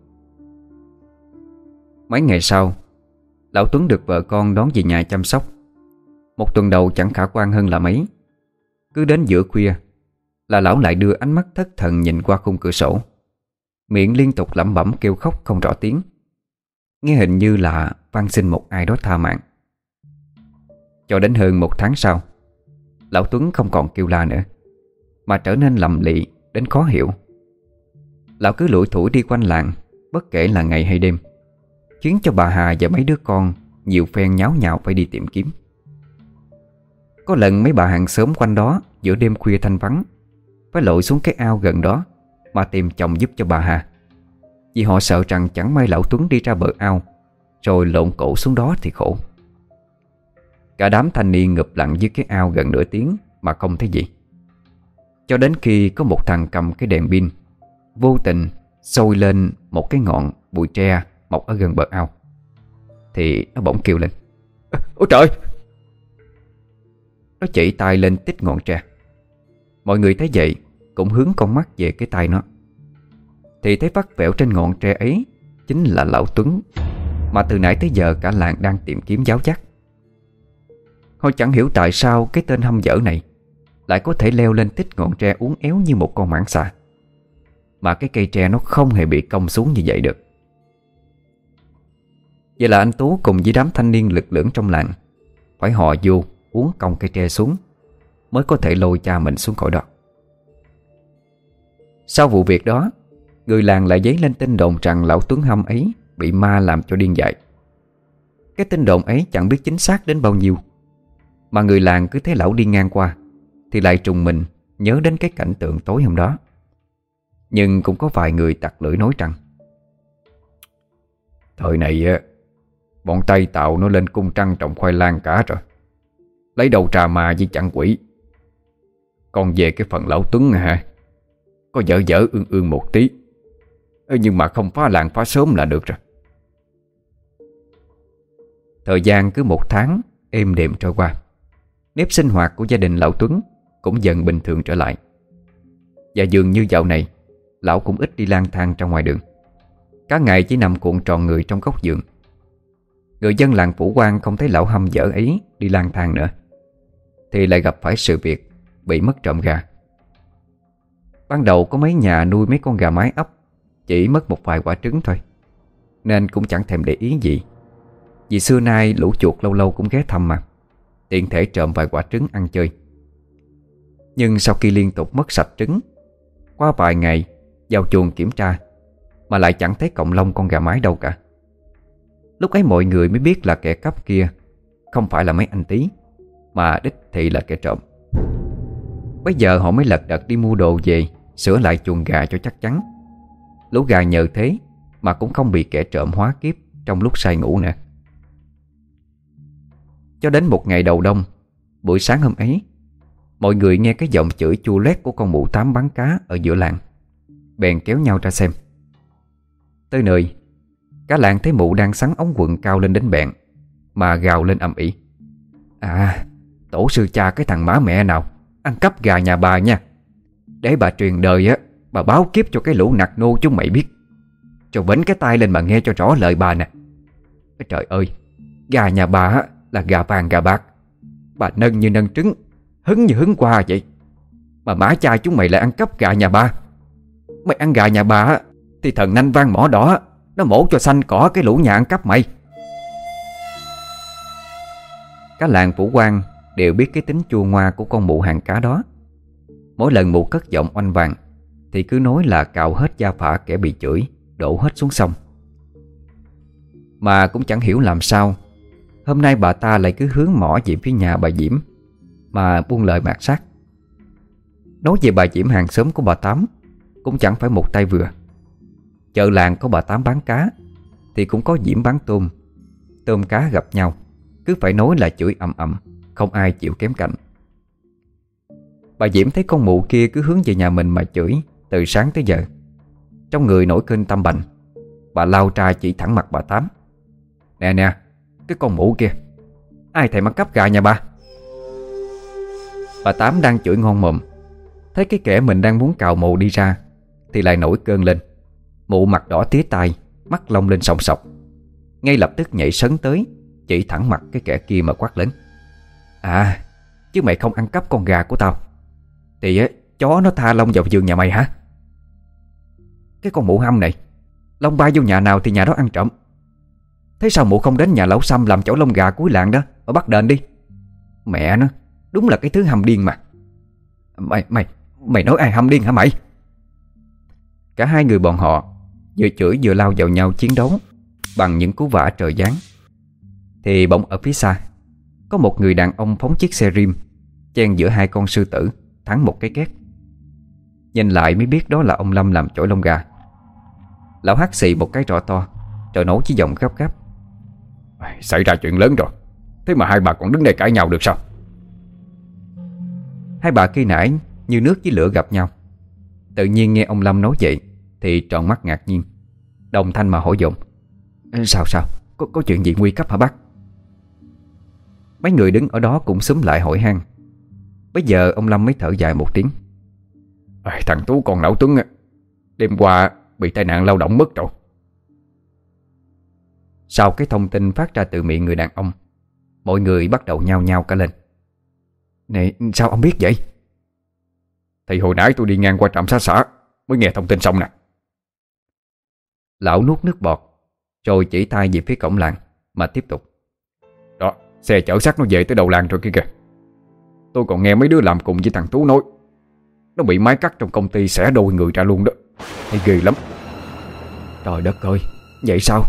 Mấy ngày sau, lão Tuấn được vợ con đón về nhà chăm sóc. Một tuần đầu chẳng khả quan hơn là mấy. Cứ đến giữa khuya là lão lại đưa ánh mắt thất thần nhìn qua khung cửa sổ, miệng liên tục lẩm bẩm kêu khóc không rõ tiếng, nghe hình như là van xin một ai đó tha mạng. Cho đến hơn 1 tháng sau, lão Tuấn không còn kêu la nữa, mà trở nên lầm lì đến khó hiểu. Lão cứ lủi thủi đi quanh làng, bất kể là ngày hay đêm, khiến cho bà Hà và mấy đứa con nhiều phen nháo nhào phải đi tìm kiếm. Có lần mấy bà hàng xóm quanh đó giữa đêm khuya thanh vắng phải lội xuống cái ao gần đó mà tìm chồng giúp cho bà Hà, vì họ sợ rằng chẳng may lão Tuấn đi ra bờ ao rồi lộn cổ xuống đó thì khổ. Cả đám thanh niên ngụp lặng dưới cái ao gần nửa tiếng mà không thấy gì, cho đến khi có một thằng cầm cái đèn pin vô tình soi lên một cái ngọn bụi tre mọc ở gần bờ ao, thì nó bỗng kêu lên: Ôi trời! Nó chỉ tay lên tít ngọn tre. Mọi người thấy vậy cũng hướng con mắt về cái tay nó, thì thấy vắt vẻo trên ngọn tre ấy chính là lão Tuấn, mà từ nãy tới giờ cả làng đang tìm kiếm giáo giác. Họ chẳng hiểu tại sao cái tên hăm dở này lại có thể leo lên tít ngọn tre uốn éo như một con mãng xà, mà cái cây tre nó không hề bị cong xuống như vậy được. Vậy là anh Tú cùng với đám thanh niên lực lưỡng trong làng phải hò vô uốn cong cây tre xuống mới có thể lôi cha mình xuống khỏi đó. Sau vụ việc đó, người làng lại dấy lên tin đồn rằng lão Tuấn Hăm ấy bị ma làm cho điên dại. Cái tin đồn ấy chẳng biết chính xác đến bao nhiêu, mà người làng cứ thấy lão đi ngang qua thì lại trùng mình nhớ đến cái cảnh tượng tối hôm đó. Nhưng cũng có vài người tặc lưỡi nói rằng thời này bọn Tây tạo nó lên cung trăng trồng khoai lang cả rồi, lấy đầu trà ma với chặn quỷ. Còn về cái phần lão Tuấn hả, có dở dở ương ương một tí, nhưng mà không phá làng phá sớm là được rồi. Thời gian cứ một tháng êm đềm trôi qua, nếp sinh hoạt của gia đình lão Tuấn cũng dần bình thường trở lại. Và dường như dạo này lão cũng ít đi lang thang ra ngoài đường, cả ngày chỉ nằm cuộn tròn người trong góc giường. Người dân làng Phủ Quan không thấy lão hăm dở ấy đi lang thang nữa, thì lại gặp phải sự việc bị mất trộm gà. Ban đầu có mấy nhà nuôi mấy con gà mái ấp, chỉ mất một vài quả trứng thôi, nên cũng chẳng thèm để ý gì. Vì xưa nay lũ chuột lâu lâu cũng ghé thăm mà, tiện thể trộm vài quả trứng ăn chơi. Nhưng sau khi liên tục mất sạch trứng, qua vài ngày vào chuồng kiểm tra mà lại chẳng thấy cọng lông con gà mái đâu cả. Lúc ấy mọi người mới biết là kẻ cắp kia không phải là mấy anh Tí, mà đích thị là kẻ trộm. Bây giờ họ mới lật đật đi mua đồ về sửa lại chuồng gà cho chắc chắn. Lũ gà nhờ thế mà cũng không bị kẻ trộm hóa kiếp trong lúc say ngủ nữa. Cho đến một ngày đầu đông, buổi sáng hôm ấy, mọi người nghe cái giọng chửi chua loét của con mụ Tám bán cá ở giữa làng, bèn kéo nhau ra xem. Tới nơi, cả làng thấy mụ đang xắn ống quần cao lên đến bẹn mà gào lên ầm ĩ: "À, tổ sư cha cái thằng má mẹ nào ăn cắp gà nhà bà nha. Để bà truyền đời á, bà báo kiếp cho cái lũ nạt nô chúng mày biết. Cho bến cái tai lên mà nghe cho rõ lời bà nè. Trời ơi, gà nhà bà á là gà vàng gà bạc, bà nâng như nâng trứng, hứng như hứng qua vậy. Mà má cha chúng mày lại ăn cắp gà nhà bà. Mày ăn gà nhà bà á thì thần nanh vang mỏ đỏ nó mổ cho xanh cỏ cái lũ nhà ăn cắp mày." Cả làng Phủ Quan đều biết cái tính chua ngoa của con mụ hàng cá đó. Mỗi lần mụ cất giọng oanh vàng thì cứ nói là cạo hết da phả kẻ bị chửi, đổ hết xuống sông. Mà cũng chẳng hiểu làm sao hôm nay bà ta lại cứ hướng mỏ về phía nhà bà Diễm mà buông lời mạt sát. Nói về bà Diễm hàng xóm của bà Tám cũng chẳng phải một tay vừa. Chợ làng có bà Tám bán cá thì cũng có Diễm bán tôm. Tôm cá gặp nhau cứ phải nói là chửi ầm ầm, không ai chịu kém cạnh. Bà Diễm thấy con mụ kia cứ hướng về nhà mình mà chửi từ sáng tới giờ, trong người nổi cơn tâm bành. Bà lao ra chỉ thẳng mặt bà Tám: "Nè nè, cái con mụ kia, ai thèm ăn cắp gà nhà bà?" Bà Tám đang chửi ngon mồm, thấy cái kẻ mình đang muốn cào mồ đi ra thì lại nổi cơn lên. Mụ mặt đỏ tía tai, mắt long lên sòng sọc, ngay lập tức nhảy sấn tới chỉ thẳng mặt cái kẻ kia mà quát lớn: "À, chứ mày không ăn cắp con gà của tao thì chó nó tha lông vào giường nhà mày hả? Cái con mụ hăm này, lông bay vô nhà nào thì nhà đó ăn trộm. Thế sao mụ không đến nhà lão Sâm làm chỗ lông gà cuối làng đó mà bắt đền đi? Mẹ nó, đúng là cái thứ hăm điên mà. Mày nói ai hăm điên hả mày?" Cả hai người bọn họ vừa chửi vừa lao vào nhau chiến đấu bằng những cú vả trời giáng. Thì bỗng ở phía xa có một người đàn ông phóng chiếc xe rim chen giữa hai con sư tử, thắng một cái két. Nhìn lại mới biết đó là ông Lâm làm chổi lông gà. Lão hắt xì một cái trọ to rồi nói với giọng gấp gáp: "Xảy ra chuyện lớn rồi, thế mà hai bà còn đứng đây cãi nhau được sao?" Hai bà khi nãy như nước với lửa gặp nhau, tự nhiên nghe ông Lâm nói vậy thì tròn mắt ngạc nhiên, đồng thanh mà hỏi dồn: Sao có chuyện gì nguy cấp hả bác?" Mấy người đứng ở đó cũng xúm lại hỏi han, Bây giờ ông Lâm mới thở dài một tiếng. Thằng Tú con lão Tuấn á, đêm qua bị tai nạn lao động mất rồi. Sau cái thông tin phát ra từ miệng người đàn ông, mọi người bắt đầu nhao nhao cả lên. Này, sao ông biết vậy? Thì hồi nãy tôi đi ngang qua trạm xá xã mới nghe thông tin xong nè. Lão nuốt nước bọt, rồi chỉ tay về phía cổng làng mà tiếp tục. Đó, xe chở xác nó về tới đầu làng rồi kia kìa. Tôi còn nghe mấy đứa làm cùng với thằng Tú nói nó bị máy cắt trong công ty xẻ đôi người ra luôn đó. Thấy ghê lắm. Trời đất ơi, vậy sao?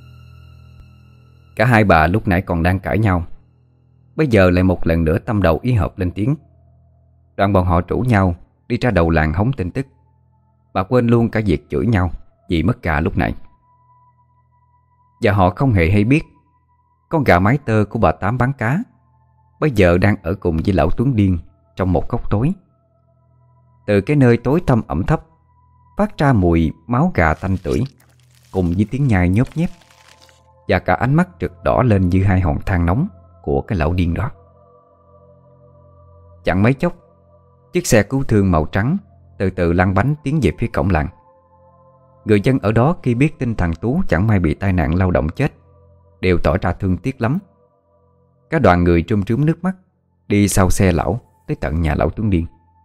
Cả hai bà lúc nãy còn đang cãi nhau, bây giờ lại một lần nữa tâm đầu ý hợp lên tiếng. Đoạn bọn họ rủ nhau đi ra đầu làng hóng tin tức, mà quên luôn cả việc chửi nhau vì mất gà lúc nãy. Và họ không hề hay biết con gà mái tơ của bà Tám bán cá bây giờ đang ở cùng với lão Tuấn điên trong một góc tối. Từ cái nơi tối tăm ẩm thấp phát ra mùi máu gà tanh tưởi, cùng với tiếng nhai nhớp nhép, và cả ánh mắt rực đỏ lên như hai hòn than nóng của cái lão điên đó. Chẳng mấy chốc, chiếc xe cứu thương màu trắng từ từ lăn bánh tiến về phía cổng làng. Người dân ở đó khi biết tin thằng Tú chẳng may bị tai nạn lao động chết đều tỏ ra thương tiếc lắm. Cả đoàn người trôm trúm nước mắt đi sau xe lão tới tận nhà lão Tuấn điên.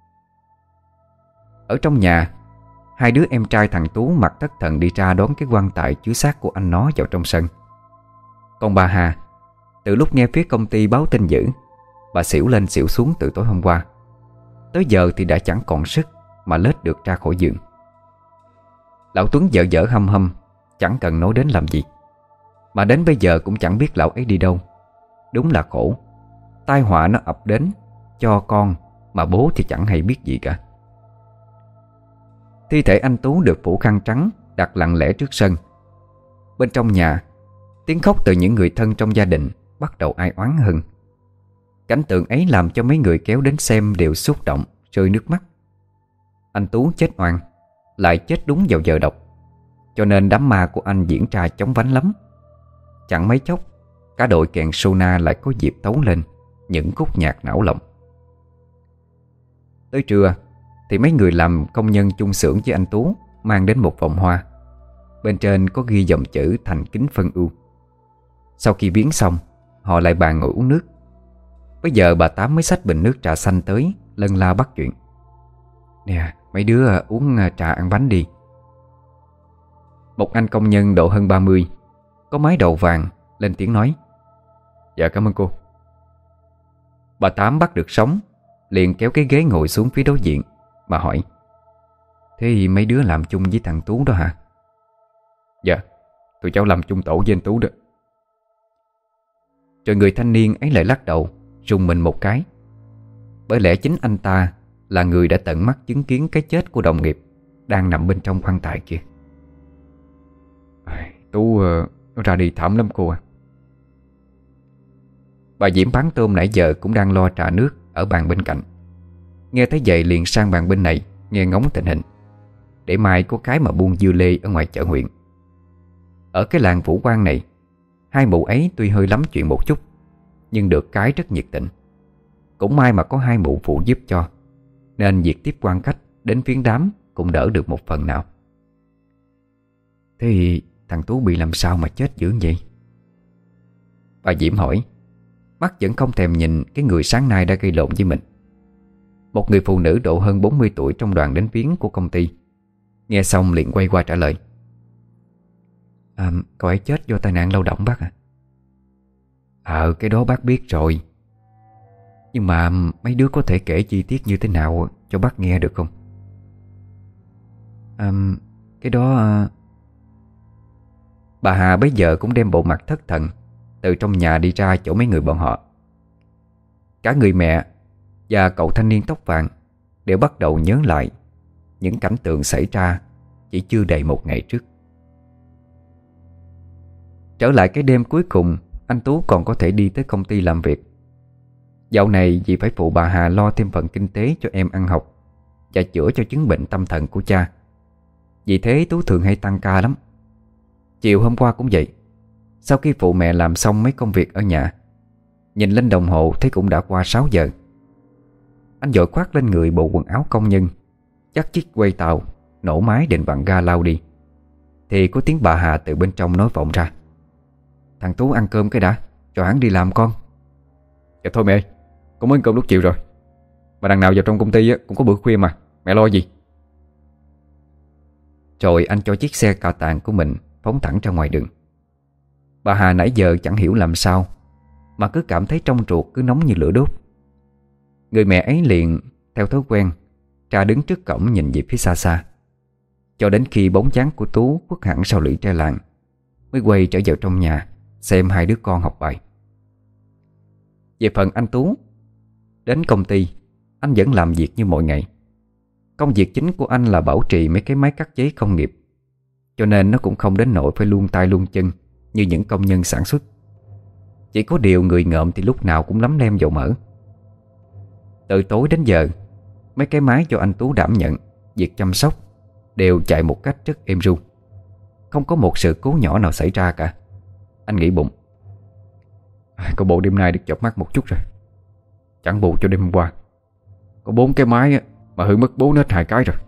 Ở trong nhà, hai đứa em trai thằng Tú mặt thất thần đi ra đón cái quan tài chứa xác của anh nó vào trong sân. Còn bà Hà, từ lúc nghe phía công ty báo tin dữ, bà xỉu lên xỉu xuống từ tối hôm qua. Tới giờ thì đã chẳng còn sức mà lết được ra khỏi giường. Lão Tuấn dở dở hâm hâm, chẳng cần nói đến làm gì. Mà đến bây giờ cũng chẳng biết lão ấy đi đâu. Đúng là khổ, tai họa nó ập đến cho con mà bố thì chẳng hay biết gì cả. Thi thể anh Tú được phủ khăn trắng đặt lặng lẽ trước sân. Bên trong nhà, tiếng khóc từ những người thân trong gia đình bắt đầu ai oán hơn. Cảnh tượng ấy làm cho mấy người kéo đến xem đều xúc động, rơi nước mắt. Anh Tú chết oan, lại chết đúng vào giờ độc, cho nên đám ma của anh diễn ra chóng vánh lắm. Chẳng mấy chốc, cả đội kèn Sona lại có dịp tấu lên những khúc nhạc não lòng. Tới trưa thì mấy người làm công nhân chung xưởng với anh Tú mang đến một vòng hoa. Bên trên có ghi dòng chữ thành kính phân ưu. Sau khi viếng xong, họ lại bàn ngồi uống nước. Bây giờ bà Tám mới xách bình nước trà xanh tới, lân la bắt chuyện. Nè, mấy đứa uống trà ăn bánh đi. Một anh công nhân độ hơn 30, có mái đầu vàng, lên tiếng nói. Dạ cảm ơn cô. Bà Tám bắt được sóng, liền kéo cái ghế ngồi xuống phía đối diện mà hỏi. Thế thì mấy đứa làm chung với thằng Tú đó hả? Dạ, tụi cháu làm chung tổ với anh Tú đó. Rồi người thanh niên ấy lại lắc đầu, rùng mình một cái. Bởi lẽ chính anh ta là người đã tận mắt chứng kiến cái chết của đồng nghiệp đang nằm bên trong quan tài kia. Tú nó ra đi thảm lắm cô à. Bà Diễm bán tôm nãy giờ cũng đang lo trà nước ở bàn bên cạnh. Nghe thấy vậy liền sang bàn bên này nghe ngóng tình hình, để mai có cái mà buôn dưa lê ở ngoài chợ huyện. Ở cái làng Vũ Quang này, hai mụ ấy tuy hơi lắm chuyện một chút, nhưng được cái rất nhiệt tình. Cũng may mà có hai mụ phụ giúp cho, nên việc tiếp quan khách đến viếng đám cũng đỡ được một phần nào. Thế thì thằng Tú bị làm sao mà chết dữ vậy? Bà Diễm hỏi, mắt vẫn không thèm nhìn cái người sáng nay đã gây lộn với mình. Một người phụ nữ độ hơn 40 tuổi trong đoàn đến viếng của công ty, nghe xong liền quay qua trả lời. Cậu ấy chết do tai nạn lao động bác à? Cái đó bác biết rồi. Nhưng mà mấy đứa có thể kể chi tiết như thế nào cho bác nghe được không? Cái đó... Bà Hà bấy giờ cũng đem bộ mặt thất thần từ trong nhà đi ra chỗ mấy người bọn họ. Cả người mẹ và cậu thanh niên tóc vàng đều bắt đầu nhớ lại những cảnh tượng xảy ra chỉ chưa đầy một ngày trước. Trở lại cái đêm cuối cùng, anh Tú còn có thể đi tới công ty làm việc. Dạo này vì phải phụ bà Hà lo thêm phần kinh tế cho em ăn học và chữa cho chứng bệnh tâm thần của cha. Vì thế Tú thường hay tăng ca lắm. Chiều hôm qua cũng vậy. Sau khi phụ mẹ làm xong mấy công việc ở nhà, nhìn lên đồng hồ thấy cũng đã qua 6 giờ. Anh vội khoác lên người bộ quần áo công nhân, dắt chiếc quay tàu, nổ máy định vặn ga lao đi. Thì có tiếng bà Hà từ bên trong nói vọng ra: "Thằng Tú ăn cơm cái đã, cho hắn đi làm con." Dạ thôi mẹ ơi, con mới ăn cơm lúc chiều rồi. Mà đằng nào vào trong công ty cũng có bữa khuya mà, mẹ lo gì. Rồi anh cho chiếc xe cà tàng của mình phóng thẳng ra ngoài đường. Bà Hà nãy giờ chẳng hiểu làm sao mà cứ cảm thấy trong ruột cứ nóng như lửa đốt. Người mẹ ấy liền theo thói quen ra đứng trước cổng nhìn về phía xa xa, cho đến khi bóng dáng của Tú khuất hẳn sau lũy tre làng mới quay trở vào trong nhà xem hai đứa con học bài. Về phần anh Tú, đến công ty anh vẫn làm việc như mọi ngày. Công việc chính của anh là bảo trì mấy cái máy cắt giấy công nghiệp, cho nên nó cũng không đến nỗi phải luông tay luông chân như những công nhân sản xuất. Chỉ có điều người ngợm thì lúc nào cũng lấm lem dầu mỡ. Từ tối đến giờ, mấy cái máy do anh Tú đảm nhận việc chăm sóc đều chạy một cách rất êm ru, không có một sự cố nhỏ nào xảy ra cả. Anh nghĩ bụng: Có bộ đêm nay được chợp mắt một chút rồi. Chẳng bù cho đêm hôm qua có 4 cái máy mà hư mất 4 hết 2 cái rồi.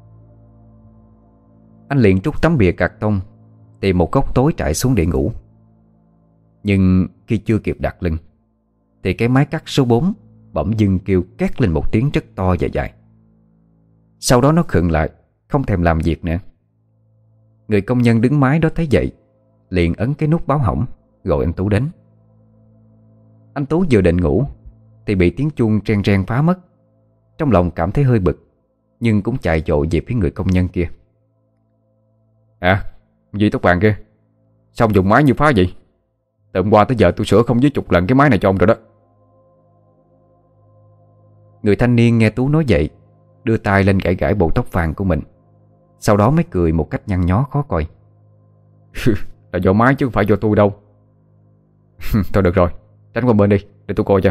Anh liền trút tấm bìa cạc tông, tìm một góc tối trải xuống để ngủ. Nhưng khi chưa kịp đặt lưng thì cái máy cắt số 4 bỗng dưng kêu két lên một tiếng rất to và dài. Sau đó nó khựng lại, không thèm làm việc nữa. Người công nhân đứng máy đó thấy vậy liền ấn cái nút báo hỏng gọi anh Tú đến. Anh Tú vừa định ngủ thì bị tiếng chuông reng reng phá mất. Trong lòng cảm thấy hơi bực, nhưng cũng chạy vội về phía người công nhân kia. Dì tóc vàng kia, sao ông dùng máy như phá vậy? Từ hôm qua tới giờ tôi sửa không dưới chục lần cái máy này cho ông rồi đó. Người thanh niên nghe Tú nói vậy đưa tay lên gãi gãi bộ tóc vàng của mình, sau đó mới cười một cách nhăn nhó khó coi. Là do máy chứ không phải do tôi đâu. Thôi được rồi, tránh qua bên đi để tôi coi cho.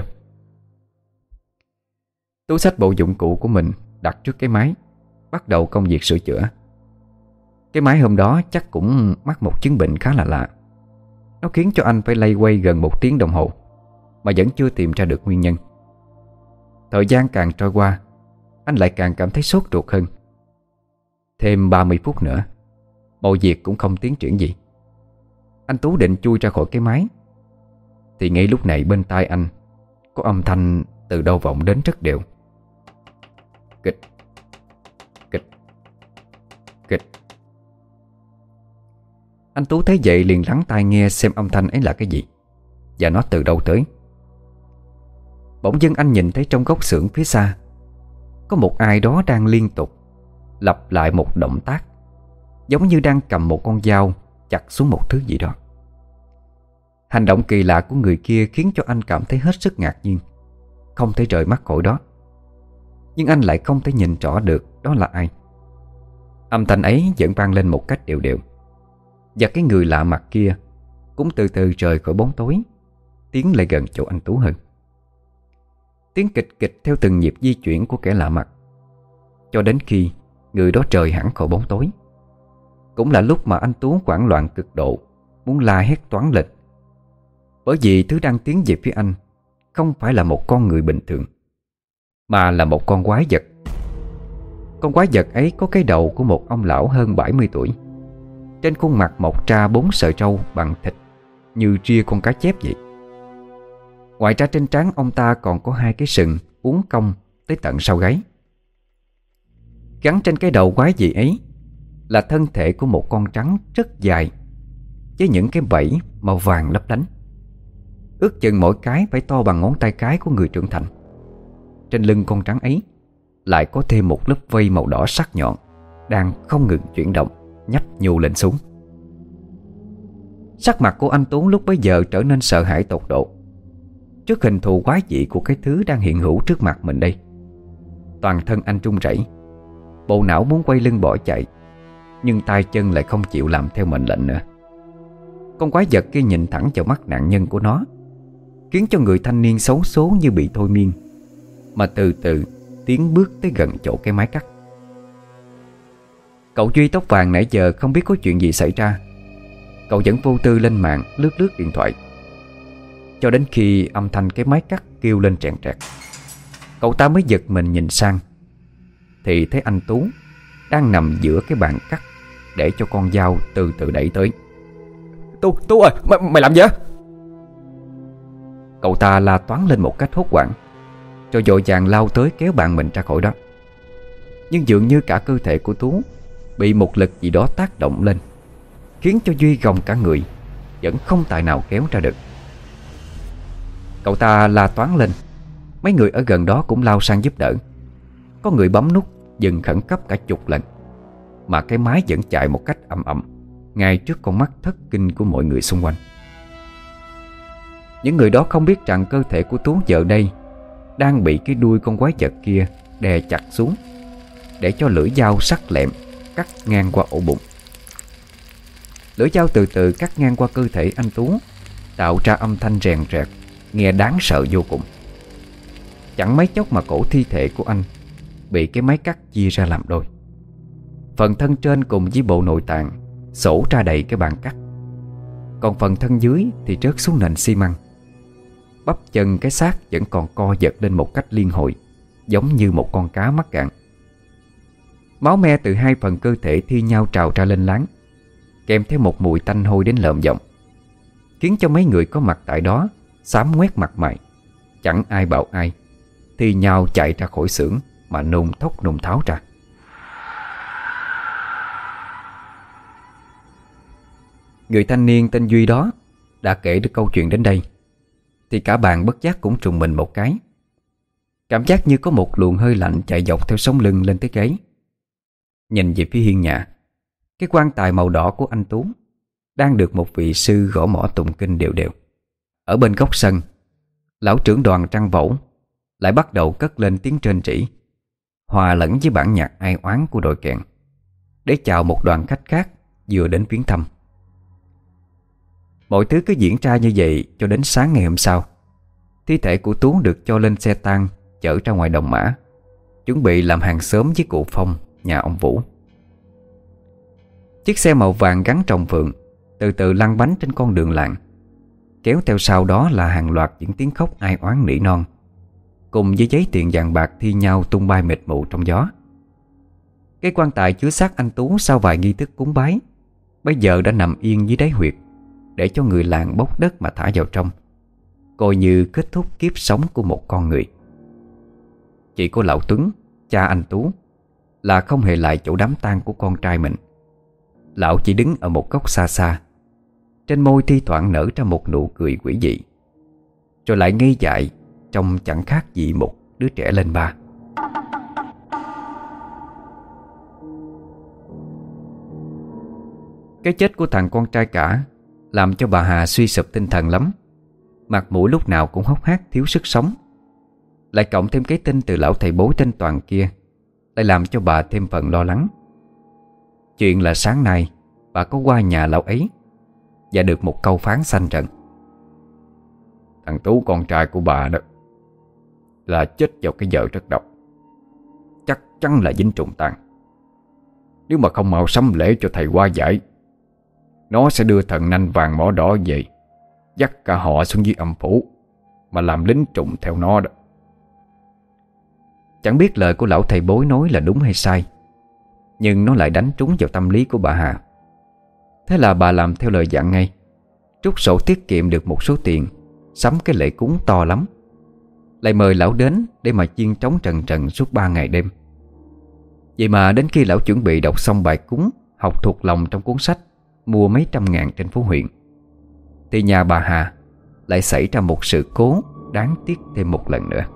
Tú xách bộ dụng cụ của mình đặt trước cái máy, bắt đầu công việc sửa chữa. Cái máy hôm đó chắc cũng mắc một chứng bệnh khá là lạ. Nó khiến cho anh phải lay quay gần 1 tiếng đồng hồ mà vẫn chưa tìm ra được nguyên nhân. Thời gian càng trôi qua, anh lại càng cảm thấy sốt ruột hơn. Thêm 30 phút nữa, mọi việc cũng không tiến triển gì. Anh Tú định chui ra khỏi cái máy thì ngay lúc này bên tai anh có âm thanh từ đâu vọng đến rất đều: kịch, kịch, kịch. Anh Tú thấy vậy liền lắng tai nghe xem âm thanh ấy là cái gì và nó từ đâu tới. Bỗng dưng anh nhìn thấy trong góc xưởng phía xa có một ai đó đang liên tục lặp lại một động tác, giống như đang cầm một con dao chặt xuống một thứ gì đó. Hành động kỳ lạ của người kia khiến cho anh cảm thấy hết sức ngạc nhiên, không thể rời mắt khỏi đó. Nhưng anh lại không thể nhìn rõ được đó là ai. Âm thanh ấy vẫn vang lên một cách đều đều, và cái người lạ mặt kia cũng từ từ rời khỏi bóng tối, tiến lại gần chỗ anh Tú hơn. Tiếng kịch kịch theo từng nhịp di chuyển của kẻ lạ mặt, cho đến khi người đó rời hẳn khỏi bóng tối. Cũng là lúc mà anh Tú hoảng loạn cực độ, muốn la hét toáng lên. Bởi vì thứ đang tiến về phía anh không phải là một con người bình thường, mà là một con quái vật. Con quái vật ấy có cái đầu của một ông lão hơn 70 tuổi. Trên khuôn mặt mọc ra 4 sợi râu bằng thịt như ria con cá chép vậy. Ngoài ra trên trán ông ta còn có 2 cái sừng uốn cong tới tận sau gáy. Gắn trên cái đầu quái dị ấy là thân thể của một con trắng rất dài, với những cái vảy màu vàng lấp lánh, ước chừng mỗi cái phải to bằng ngón tay cái của người trưởng thành. Trên lưng con trắng ấy lại có thêm một lớp vây màu đỏ sắc nhọn đang không ngừng chuyển động, nhấp nhô lên xuống. Sắc mặt của anh Tú lúc bấy giờ trở nên sợ hãi tột độ trước hình thù quái dị của cái thứ đang hiện hữu trước mặt mình đây. Toàn thân anh run rẩy, bộ não muốn quay lưng bỏ chạy, nhưng tay chân lại không chịu làm theo mệnh lệnh nữa. Con quái vật kia nhìn thẳng vào mắt nạn nhân của nó, khiến cho người thanh niên xấu số như bị thôi miên, mà từ từ tiến bước tới gần chỗ cái máy cắt. Cậu Duy tóc vàng nãy giờ không biết có chuyện gì xảy ra. Cậu vẫn vô tư lên mạng lướt lướt điện thoại, cho đến khi âm thanh cái máy cắt kêu lên trẹt trẹt. Cậu ta mới giật mình nhìn sang, thì thấy anh Tú đang nằm giữa cái bàn cắt để cho con dao từ từ đẩy tới. Tú ơi, mày làm gì á? Cậu ta la toáng lên một cách hốt hoảng, rồi vội vàng lao tới kéo bạn mình ra khỏi đó. Nhưng dường như cả cơ thể của Tú bị một lực gì đó tác động lên, khiến cho Duy gồng cả người, vẫn không tài nào kéo ra được. Cậu ta la toáng lên, mấy người ở gần đó cũng lao sang giúp đỡ. Có người bấm nút dừng khẩn cấp cả chục lần, mà cái máy vẫn chạy một cách ầm ầm ngay trước con mắt thất kinh của mọi người xung quanh. Những người đó không biết rằng cơ thể của Tú giờ đây đang bị cái đuôi con quái vật kia đè chặt xuống, để cho lưỡi dao sắc lẹm cắt ngang qua ổ bụng. Lưỡi dao từ từ cắt ngang qua cơ thể anh Tú, tạo ra âm thanh rèn rẹt, nghe đáng sợ vô cùng. Chẳng mấy chốc mà cổ thi thể của anh bị cái máy cắt chia ra làm đôi. Phần thân trên cùng với bộ nội tạng xổ ra đầy cái bàn cắt, còn phần thân dưới thì rớt xuống nền xi măng. Bắp chân cái xác vẫn còn co giật lên một cách liên hồi, giống như một con cá mắc cạn. Máu me từ hai phần cơ thể thi nhau trào ra lên láng, kèm theo một mùi tanh hôi đến lợm giọng, khiến cho mấy người có mặt tại đó xám ngoét mặt mày. Chẳng ai bảo ai, thi nhau chạy ra khỏi xưởng mà nôn thốc nôn tháo ra. Người thanh niên tên Duy đó đã kể được câu chuyện đến đây, thì cả bàn bất giác cũng trùng mình một cái. Cảm giác như có một luồng hơi lạnh chạy dọc theo sống lưng lên tới gáy. Nhìn về phía hiên nhà, cái quan tài màu đỏ của anh Tú đang được một vị sư gõ mõ tụng kinh đều đều. Ở bên góc sân, lão trưởng đoàn Trăng Vẩu lại bắt đầu cất lên tiếng trên trĩ, hòa lẫn với bản nhạc ai oán của đội kèn, để chào một đoàn khách khác vừa đến viếng thăm. Mọi thứ cứ diễn ra như vậy cho đến sáng ngày hôm sau. Thi thể của Tú được cho lên xe tang chở ra ngoài đồng mã, chuẩn bị làm hàng xóm với cụ Phong, nhà ông Vũ. Chiếc xe màu vàng gắn trồng phượng từ từ lăn bánh trên con đường làng, kéo theo sau đó là hàng loạt những tiếng khóc ai oán nỉ non, cùng với giấy tiền vàng bạc thi nhau tung bay mịt mù trong gió. Cái quan tài chứa xác anh Tú sau vài nghi thức cúng bái bây giờ đã nằm yên dưới đáy huyệt, để cho người làng bốc đất mà thả vào trong, coi như kết thúc kiếp sống của một con người. Chỉ có lão Tuấn, cha anh Tú, là không hề lại chỗ đám tang của con trai mình. Lão chỉ đứng ở một góc xa xa, trên môi thi thoảng nở ra một nụ cười quỷ dị, rồi lại ngây dại, trông chẳng khác gì một đứa trẻ lên ba. Cái chết của thằng con trai cả làm cho bà Hà suy sụp tinh thần lắm, mặt mũi lúc nào cũng hốc hác thiếu sức sống. Lại cộng thêm cái tin từ lão thầy bói tên Toàn kia, lại làm cho bà thêm phần lo lắng. Chuyện là sáng nay bà có qua nhà lão ấy và được một câu phán xanh trận: thằng Tú con trai của bà đó là chết vào cái giờ rất độc, chắc chắn là dính trùng tàn. Nếu mà không mau sắm lễ cho thầy qua giải, nó sẽ đưa thần nanh vàng mỏ đỏ về, dắt cả họ xuống dưới âm phủ mà làm lính trùng theo nó đó. Chẳng biết lời của lão thầy bói nói là đúng hay sai, nhưng nó lại đánh trúng vào tâm lý của bà Hà. Thế là bà làm theo lời dặn ngay, trút sổ tiết kiệm được một số tiền, sắm cái lễ cúng to lắm, lại mời lão đến để mà chiên trống trần trần suốt 3 ngày đêm. Vậy mà đến khi lão chuẩn bị đọc xong bài cúng học thuộc lòng trong cuốn sách mua mấy trăm ngàn trên phố huyện, thì nhà bà Hà lại xảy ra một sự cố đáng tiếc thêm một lần nữa.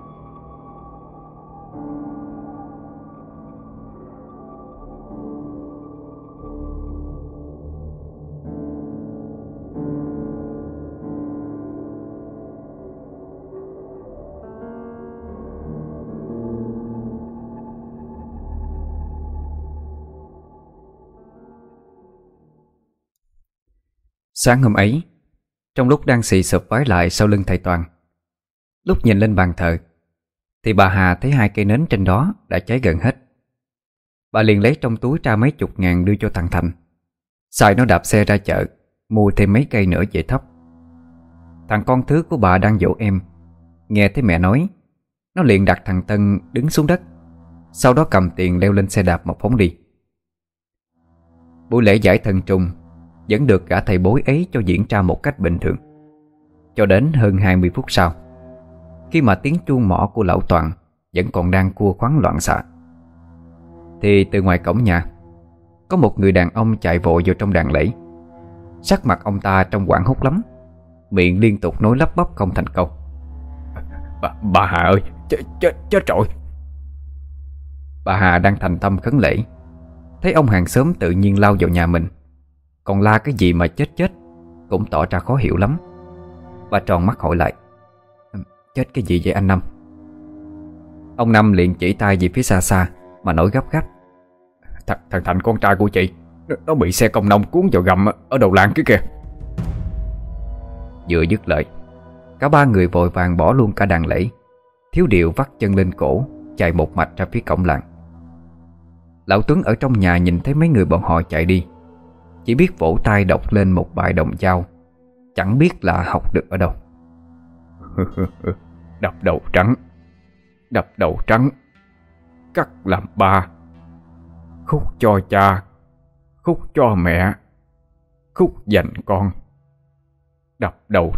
Sáng hôm ấy, trong lúc đang xì sụp vái lại sau lưng thầy Toàn, lúc nhìn lên bàn thờ thì bà Hà thấy 2 cây nến trên đó đã cháy gần hết. Bà liền lấy trong túi ra mấy chục ngàn đưa cho thằng Thành, xài nó đạp xe ra chợ mua thêm mấy cây nữa về thắp. Thằng con thứ của bà đang dỗ em, nghe thấy mẹ nói Nó liền đặt thằng Tân đứng xuống đất, sau đó cầm tiền leo lên xe đạp mà phóng đi. Buổi lễ giải thần trùng vẫn được gã thầy bói ấy cho diễn ra một cách bình thường. Cho đến hơn 20 phút sau, khi mà tiếng chuông mõ của lão Toàn vẫn còn đang cua khoắn loạn xạ, thì từ ngoài cổng nhà có một người đàn ông chạy vội vào trong đàn lễ. Sắc mặt ông ta trông hoảng hốt lắm, miệng liên tục nói lắp bắp không thành câu. Bà Hà ơi, chết rồi. Bà Hà đang thành tâm khấn lễ, thấy ông hàng xóm tự nhiên lao vào nhà mình, còn la cái gì mà chết, cũng tỏ ra khó hiểu lắm. Bà tròn mắt hỏi lại: Chết cái gì vậy anh Năm? Ông Năm liền chỉ tay về phía xa xa mà nói gấp gáp: Thằng Thành con trai của chị, nó bị xe công nông cuốn vào gầm ở đầu làng kia kìa. Vừa dứt lời, cả ba người vội vàng bỏ luôn cả đàn lễ, thiếu điệu vắt chân lên cổ, chạy một mạch ra phía cổng làng. Lão Tuấn ở trong nhà nhìn thấy mấy người bọn họ chạy đi, chỉ biết vỗ tay đọc lên một bài đồng dao, chẳng biết là học được ở đâu. Đập đầu trắng, cắt làm ba, khúc cho cha, khúc cho mẹ, khúc dành con. Đập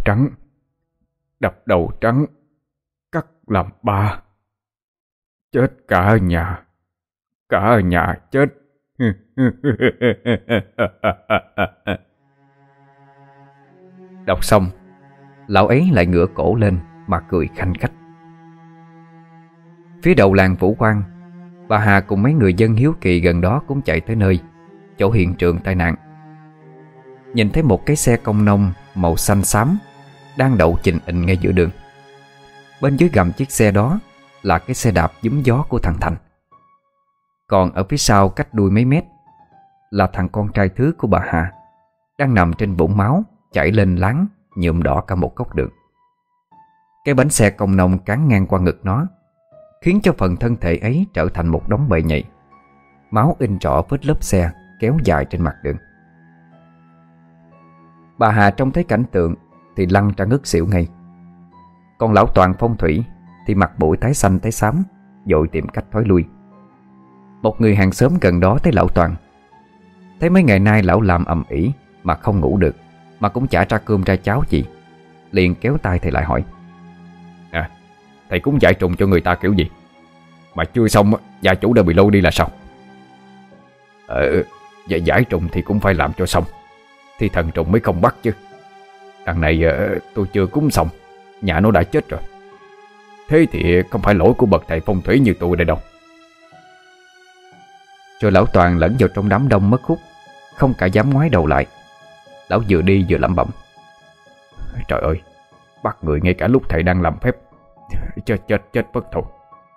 đầu trắng, cắt làm ba, chết cả nhà chết. Đọc xong, lão ấy lại ngửa cổ lên mà cười khanh khách. Phía đầu làng Vũ Quang, bà Hà cùng mấy người dân hiếu kỳ gần đó cũng chạy tới nơi, chỗ hiện trường tai nạn. Nhìn thấy một cái xe công nông màu xanh xám đang đậu chình ình ngay giữa đường. Bên dưới gầm chiếc xe đó là cái xe đạp giúm gió của thằng Thành. Còn ở phía sau cách đuôi mấy mét là thằng con trai thứ của bà Hà, đang nằm trên vũng máu chảy lên láng nhuộm đỏ cả một góc đường. Cái bánh xe công nông cán ngang qua ngực nó, khiến cho phần thân thể ấy trở thành một đống bầy nhầy. Máu in rõ vết lớp xe kéo dài trên mặt đường. Bà Hà trông thấy cảnh tượng thì lăn ra ngất xỉu ngay. Còn lão Toàn phong thủy thì mặt mũi tái xanh tái xám, vội tìm cách thối lui. Một người hàng xóm gần đó thấy lão Toàn, thấy mấy ngày nay lão làm ầm ĩ mà không ngủ được, mà cũng chả ra cơm ra cháo gì, liền kéo tay thầy lại hỏi: Thầy cúng giải trùng cho người ta kiểu gì mà chưa xong gia chủ đã bị lôi đi là sao? Giải trùng thì cũng phải làm cho xong thì thần trùng mới không bắt chứ. Đằng này tôi chưa cúng xong, nhà nó đã chết rồi. Thế thì không phải lỗi của bậc thầy phong thủy như tôi đây đâu. Rồi lão Toàn lẫn vào trong đám đông mất hút, không cả dám ngoái đầu lại. Lão vừa đi vừa lẩm bẩm: Trời ơi, bắt người ngay cả lúc thầy đang làm phép. Chết mất thôi.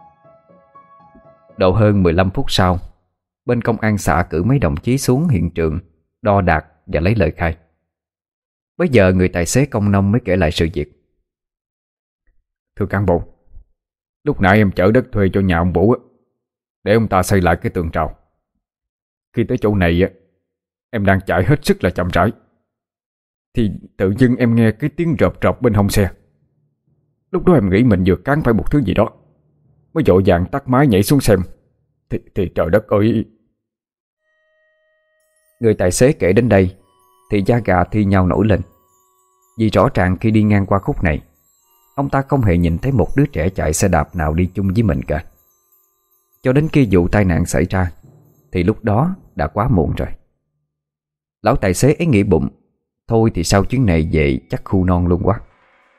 Độ hơn 15 phút sau, bên công an xã cử mấy đồng chí xuống hiện trường đo đạc và lấy lời khai. Bây giờ người tài xế công nông mới kể lại sự việc. Thưa cán bộ, lúc nãy em chở đất thuê cho nhà ông Vũ để ông ta xây lại cái tường rào. Khi tới chỗ này em đang chạy hết sức là chậm rãi, thì tự dưng em nghe cái tiếng rợp rợp bên hông xe. Lúc đó em nghĩ mình vừa cán phải một thứ gì đó, mới vội vàng tắt máy nhảy xuống xem. Thì trời đất ơi. Người tài xế kể đến đây thì da gà thi nhau nổi lên. Vì rõ ràng khi đi ngang qua khúc này, ông ta không hề nhìn thấy một đứa trẻ chạy xe đạp nào đi chung với mình cả. Cho đến khi vụ tai nạn xảy ra thì lúc đó đã quá muộn rồi. Lão tài xế ấy nghĩ bụng, thôi thì sau chuyến này về chắc khu non luôn quá.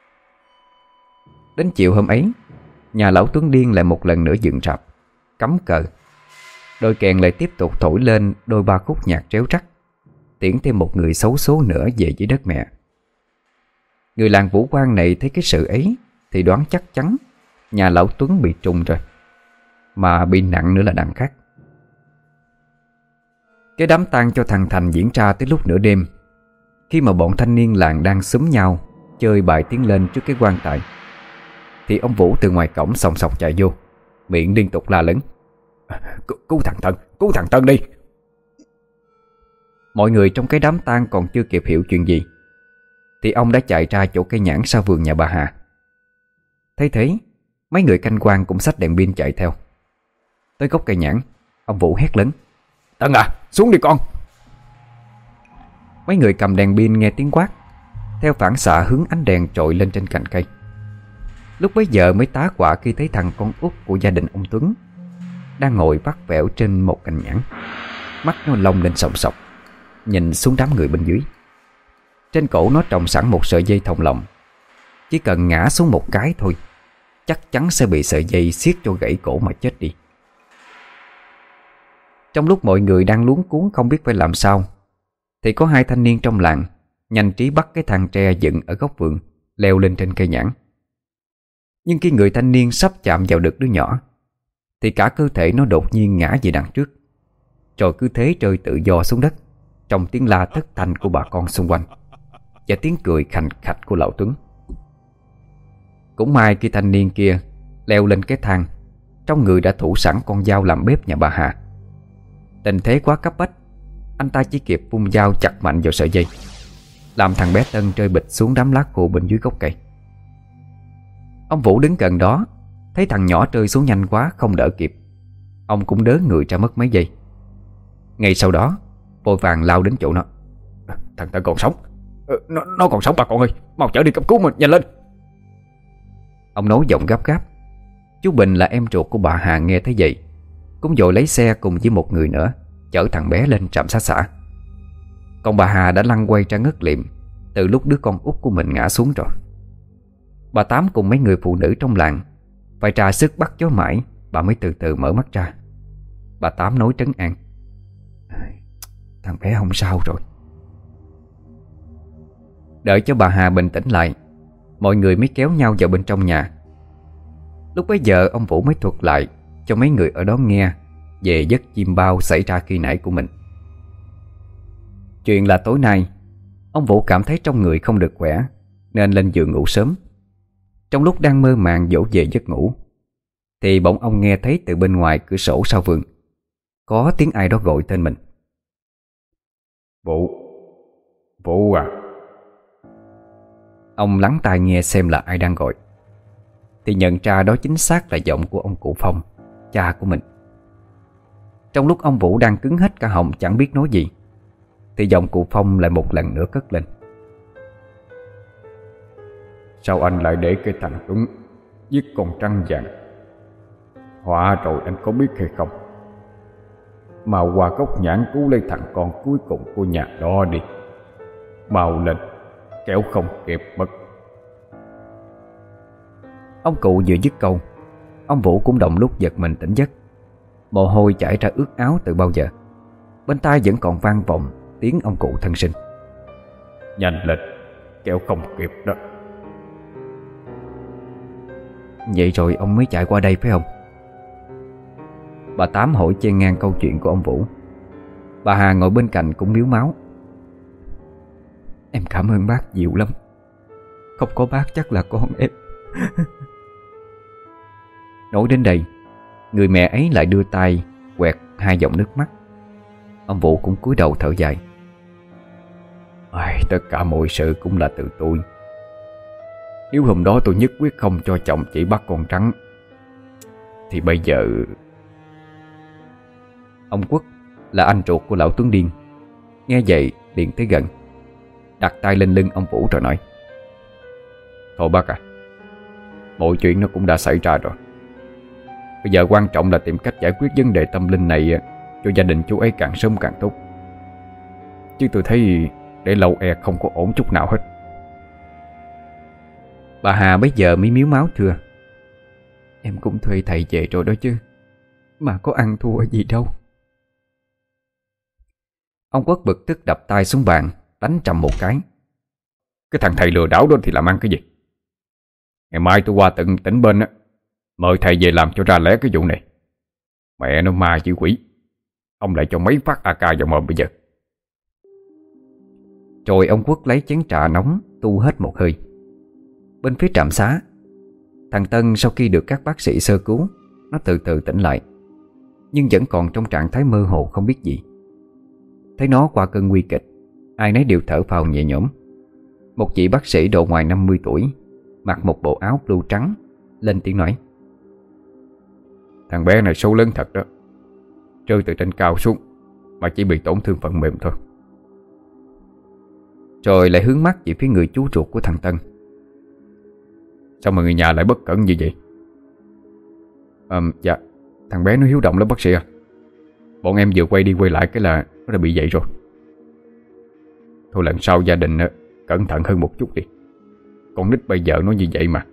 Đến chiều hôm ấy, nhà lão Tuấn Điên lại một lần nữa dựng rạp, cắm cờ. Đôi kèn lại tiếp tục thổi lên đôi ba khúc nhạc réo rắt, tiễn thêm một người xấu số nữa về dưới đất mẹ. Người làng Vũ Quang này thấy cái sự ấy thì đoán chắc chắn nhà lão Tuấn bị trùng rồi, mà bị nặng nữa là đằng khác. Cái đám tang cho thằng Thành diễn ra tới lúc nửa đêm, khi mà bọn thanh niên làng đang xúm nhau chơi bài tiến lên trước cái quan tài, thì ông Vũ từ ngoài cổng sòng sọc chạy vô, miệng liên tục la lớn: Cứu thằng Tân đi. Mọi người trong cái đám tang còn chưa kịp hiểu chuyện gì thì ông đã chạy ra chỗ cây nhãn sau vườn nhà bà Hà. Thấy thế, Mấy người canh quan cũng xách đèn pin chạy theo. Tới gốc cây nhãn, ông Vũ hét lớn: Tân à, xuống đi con. Mấy người cầm đèn pin nghe tiếng quát, theo phản xạ hướng ánh đèn trội lên trên cành cây. Lúc bấy giờ mới tá hỏa khi thấy thằng con út của gia đình ông Tuấn đang ngồi vắt vẻo trên một cành nhãn. Mắt nó lông lên sòng sọc, nhìn xuống đám người bên dưới. Trên cổ nó trồng sẵn một sợi dây thòng lọng. Chỉ cần ngã xuống một cái thôi, chắc chắn sẽ bị sợi dây siết cho gãy cổ mà chết đi. Trong lúc mọi người đang luống cuống không biết phải làm sao, thì có hai thanh niên trong làng nhanh trí bắt cái thang tre dựng ở góc vườn, leo lên trên cây nhãn. Nhưng khi người thanh niên sắp chạm vào được đứa nhỏ, thì cả cơ thể nó đột nhiên ngã về đằng trước, rồi cứ thế rơi tự do xuống đất, trong tiếng la thất thanh của bà con xung quanh và tiếng cười khành khạch của lão Tuấn. Cũng may khi thanh niên kia leo lên cái thang, trong người đã thủ sẵn con dao làm bếp nhà bà Hà. Tình thế quá cấp bách, anh ta chỉ kịp vung dao chặt mạnh vào sợi dây, làm thằng bé Tân rơi bịch xuống đám lá khô bên dưới gốc cây. Ông Vũ đứng gần đó, thấy thằng nhỏ rơi xuống nhanh quá không đỡ kịp. Ông cũng đớ người ra mất mấy giây. Ngay sau đó vội vàng lao đến chỗ nó. Thằng Tân còn sống. Nó còn sống bà con ơi, mau chở đi cấp cứu mình, nhanh lên. Ông nói giọng gấp gáp. Chú Bình là em ruột của bà Hà nghe thấy vậy cũng vội lấy xe cùng với một người nữa chở thằng bé lên trạm xá xã. Còn bà Hà đã lăn quay ra ngất liệm từ lúc đứa con út của mình ngã xuống rồi. Bà Tám cùng mấy người phụ nữ trong làng phải tra sức bắt chó mãi, bà mới từ từ mở mắt ra. Bà Tám nói trấn an: Thằng bé không sao rồi. Đợi cho bà Hà bình tĩnh lại, mọi người mới kéo nhau vào bên trong nhà. Lúc bấy giờ ông Vũ mới thuật lại cho mấy người ở đó nghe về giấc chim bao xảy ra khi nãy của mình. Chuyện là tối nay ông Vũ cảm thấy trong người không được khỏe nên lên giường ngủ sớm. Trong lúc đang mơ màng dỗ về giấc ngủ thì bỗng ông nghe thấy từ bên ngoài cửa sổ sau vườn có tiếng ai đó gọi tên mình. Vũ, Vũ à. Ông lắng tai nghe xem là ai đang gọi, thì nhận ra đó chính xác là giọng của ông cụ Phong, cha của mình. Trong lúc ông Vũ đang cứng hết cả họng chẳng biết nói gì, thì giọng cụ Phong lại một lần nữa cất lên: Sao anh lại để cái thằng Tuấn giết con trăng vàng? Họa rồi anh có biết hay không? Mau qua gốc nhãn cứu lấy thằng con cuối cùng của nhà đó đi. Mau lên, kéo không kịp mất. Ông cụ vừa dứt câu, ông Vũ cũng đồng lúc giật mình tỉnh giấc. Mồ hôi chảy ra ướt áo từ bao giờ. Bên tai vẫn còn vang vọng tiếng ông cụ thân sinh: Nhanh lên, kéo không kịp đó. Vậy rồi ông mới chạy qua đây phải không? Bà Tám hỏi chen ngang câu chuyện của ông Vũ. Bà Hà ngồi bên cạnh cũng miếu máu: Em cảm ơn bác nhiều lắm. Không có bác chắc là con em. Nói đến đây, người mẹ ấy lại đưa tay quẹt hai dòng nước mắt. Ông Vũ cũng cúi đầu thở dài: Tất cả mọi sự cũng là từ tôi. Nếu hôm đó tôi nhất quyết không cho chồng chị bắt con trắng, thì bây giờ... Ông Quốc là anh ruột của lão Tuấn Điên nghe vậy liền tới gần, đặt tay lên lưng ông Vũ rồi nói: Thôi bác à, mọi chuyện nó cũng đã xảy ra rồi. Bây giờ quan trọng là tìm cách giải quyết vấn đề tâm linh này cho gia đình chú ấy càng sớm càng tốt. Chứ tôi thấy để lâu e không có ổn chút nào hết. Bà Hà bấy giờ mới miếu máu thưa: Em cũng thuê thầy về rồi đó chứ, mà có ăn thua gì đâu. Ông Quốc bực tức đập tay xuống bàn, đánh trầm một cái: Cái thằng thầy lừa đảo đó thì làm ăn cái gì? Ngày mai tôi qua tận tỉnh bên á, mời thầy về làm cho ra lẽ cái vụ này. Mẹ nó ma chứ quỷ, ông lại cho mấy phát AK vào mồm bây giờ. Rồi ông Quốc lấy chén trà nóng tu hết một hơi. Bên phía trạm xá, thằng Tân sau khi được các bác sĩ sơ cứu, nó từ từ tỉnh lại, nhưng vẫn còn trong trạng thái mơ hồ không biết gì. Thấy nó qua cơn nguy kịch, ai nấy đều thở phào nhẹ nhõm. Một vị bác sĩ độ ngoài 50 tuổi, mặc một bộ áo blue trắng, lên tiếng nói: Thằng bé này số lớn thật đó. Rơi từ trên cao xuống mà chỉ bị tổn thương phần mềm thôi. Rồi lại hướng mắt về phía người chú ruột của thằng Tân. Sao mà người nhà lại bất cẩn như vậy? Dạ, thằng bé nó hiếu động lắm bác sĩ à. Bọn em vừa quay đi quay lại cái là nó đã bị vậy rồi. Thôi lần sau gia đình cẩn thận hơn một chút đi. Con nít bây giờ nó như vậy mà.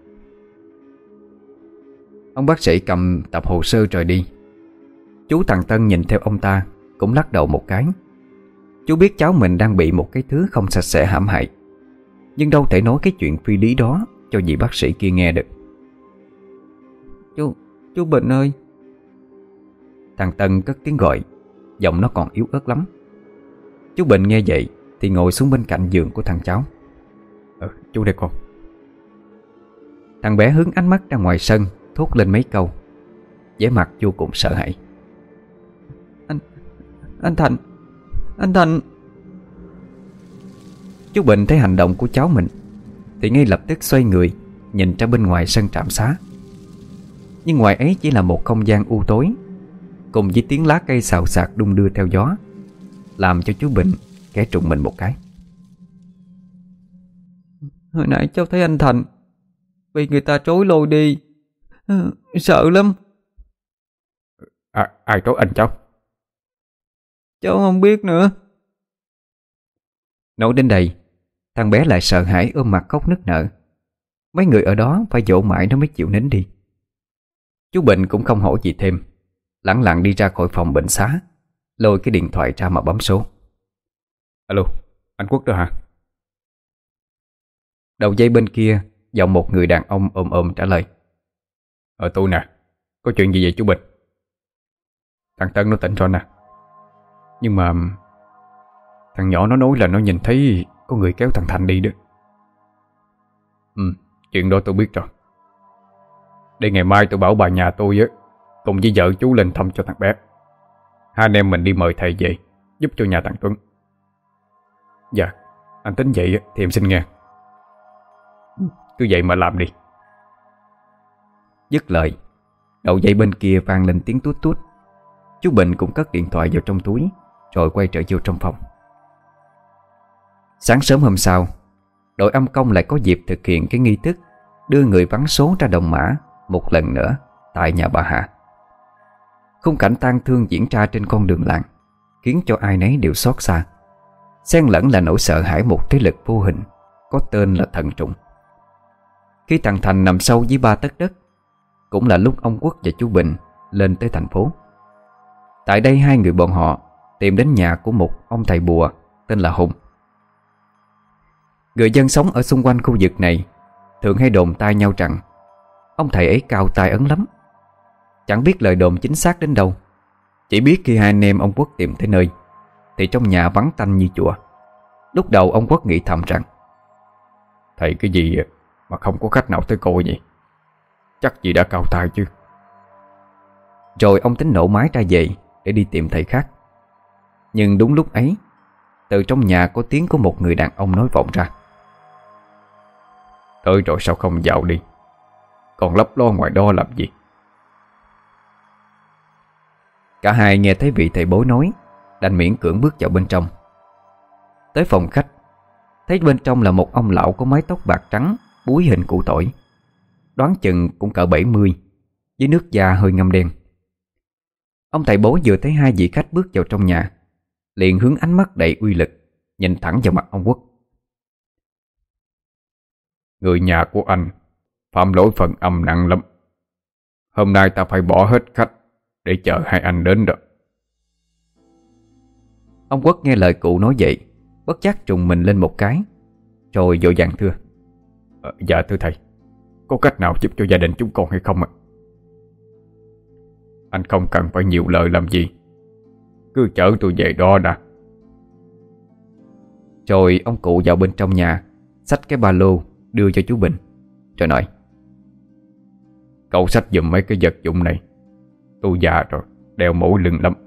Ông bác sĩ cầm tập hồ sơ rời đi. Chú thằng Tân nhìn theo ông ta, cũng lắc đầu một cái. Chú biết cháu mình đang bị một cái thứ không sạch sẽ hãm hại, nhưng đâu thể nói cái chuyện phi lý đó cho vị bác sĩ kia nghe được. Chú Bình ơi. Thằng Tân cất tiếng gọi, giọng nó còn yếu ớt lắm. Chú Bình nghe vậy thì ngồi xuống bên cạnh giường của thằng cháu. Chú đây con. Thằng bé hướng ánh mắt ra ngoài sân, thốt lên mấy câu, vẻ mặt vô cùng sợ hãi. Anh Thành. Chú Bình thấy hành động của cháu mình thì ngay lập tức xoay người nhìn ra bên ngoài sân trạm xá. Nhưng ngoài ấy chỉ là một không gian u tối, cùng với tiếng lá cây xào xạc đung đưa theo gió, làm cho chú Bình khẽ trùng mình một cái. Hồi nãy cháu thấy anh Thành bị người ta trối lôi đi, sợ lắm. Ai trối anh cháu? Cháu không biết nữa. Nói đến đây, thằng bé lại sợ hãi ôm mặt khóc nức nở. Mấy người ở đó phải dỗ mãi nó mới chịu nín đi. Chú Bình cũng không hỏi gì thêm, lẳng lặng đi ra khỏi phòng bệnh xá, lôi cái điện thoại ra mà bấm số. Alo, anh Quốc đó hả? Đầu dây bên kia giọng một người đàn ông ôm ôm trả lời. Tôi nè, có chuyện gì vậy chú Bình? Thằng Tân nó tỉnh rồi nè. Nhưng mà thằng nhỏ nó nói là nó nhìn thấy có người kéo thằng Thành đi đó. Chuyện đó tôi biết rồi. Để ngày mai tôi bảo bà nhà tôi á cùng với vợ chú lên thăm cho thằng bé. Hai anh em mình đi mời thầy về giúp cho nhà thằng Tuấn. Dạ, anh tính vậy thì em xin nghe. Cứ vậy mà làm đi. Dứt lời, đầu dây bên kia vang lên tiếng tút tút. Chú Bình cũng cất điện thoại vào trong túi, rồi quay trở vô trong phòng. Sáng sớm hôm sau, đội âm công lại có dịp thực hiện cái nghi thức đưa người vắng số ra Đồng Mã một lần nữa tại nhà bà Hạ. Khung cảnh tang thương diễn ra trên con đường làng khiến cho ai nấy đều xót xa, xen lẫn là nỗi sợ hãi một thế lực vô hình có tên là thần trùng. Khi thằng Thành nằm sâu dưới 3 tấc đất, cũng là lúc ông Quốc và chú Bình lên tới thành phố. Tại đây hai người bọn họ tìm đến nhà của một ông thầy bùa tên là Hùng. Người dân sống ở xung quanh khu vực này thường hay đồn tai nhau rằng ông thầy ấy cao tài ấn lắm. Chẳng biết lời đồn chính xác đến đâu, chỉ biết khi hai anh em ông Quốc tìm tới nơi thì trong nhà vắng tanh như chùa. Lúc đầu ông Quốc nghĩ thầm rằng thầy cái gì mà không có khách nào tới coi vậy? Chắc gì đã cao tài chứ. Rồi ông tính nổ máy ra về để đi tìm thầy khác. Nhưng đúng lúc ấy, từ trong nhà có tiếng của một người đàn ông nói vọng ra. Tới rồi sao không vào đi, còn lấp lo ngoài đó làm gì? Cả hai nghe thấy vị thầy bói nói, đành miễn cưỡng bước vào bên trong. Tới phòng khách, thấy bên trong là một ông lão có mái tóc bạc trắng, búi hình củ tỏi, đoán chừng cũng cỡ 70, với nước da hơi ngâm đen. Ông thầy bói vừa thấy hai vị khách bước vào trong nhà, liền hướng ánh mắt đầy uy lực nhìn thẳng vào mặt ông Quốc. Người nhà của anh phạm lỗi phần âm nặng lắm. Hôm nay ta phải bỏ hết khách để chờ hai anh đến đó. Ông Quốc nghe lời cụ nói vậy, bất giác trùng mình lên một cái, rồi vội vàng thưa. Dạ thưa thầy, có cách nào giúp cho gia đình chúng con hay không ạ? Anh không cần phải nhiều lời làm gì, cứ chở tôi về đó đã. Rồi ông cụ vào bên trong nhà, xách cái ba lô đưa cho chú Bình, rồi nói: Cậu xách giùm mấy cái vật dụng này, tôi già rồi, đeo mỏi lưng lắm.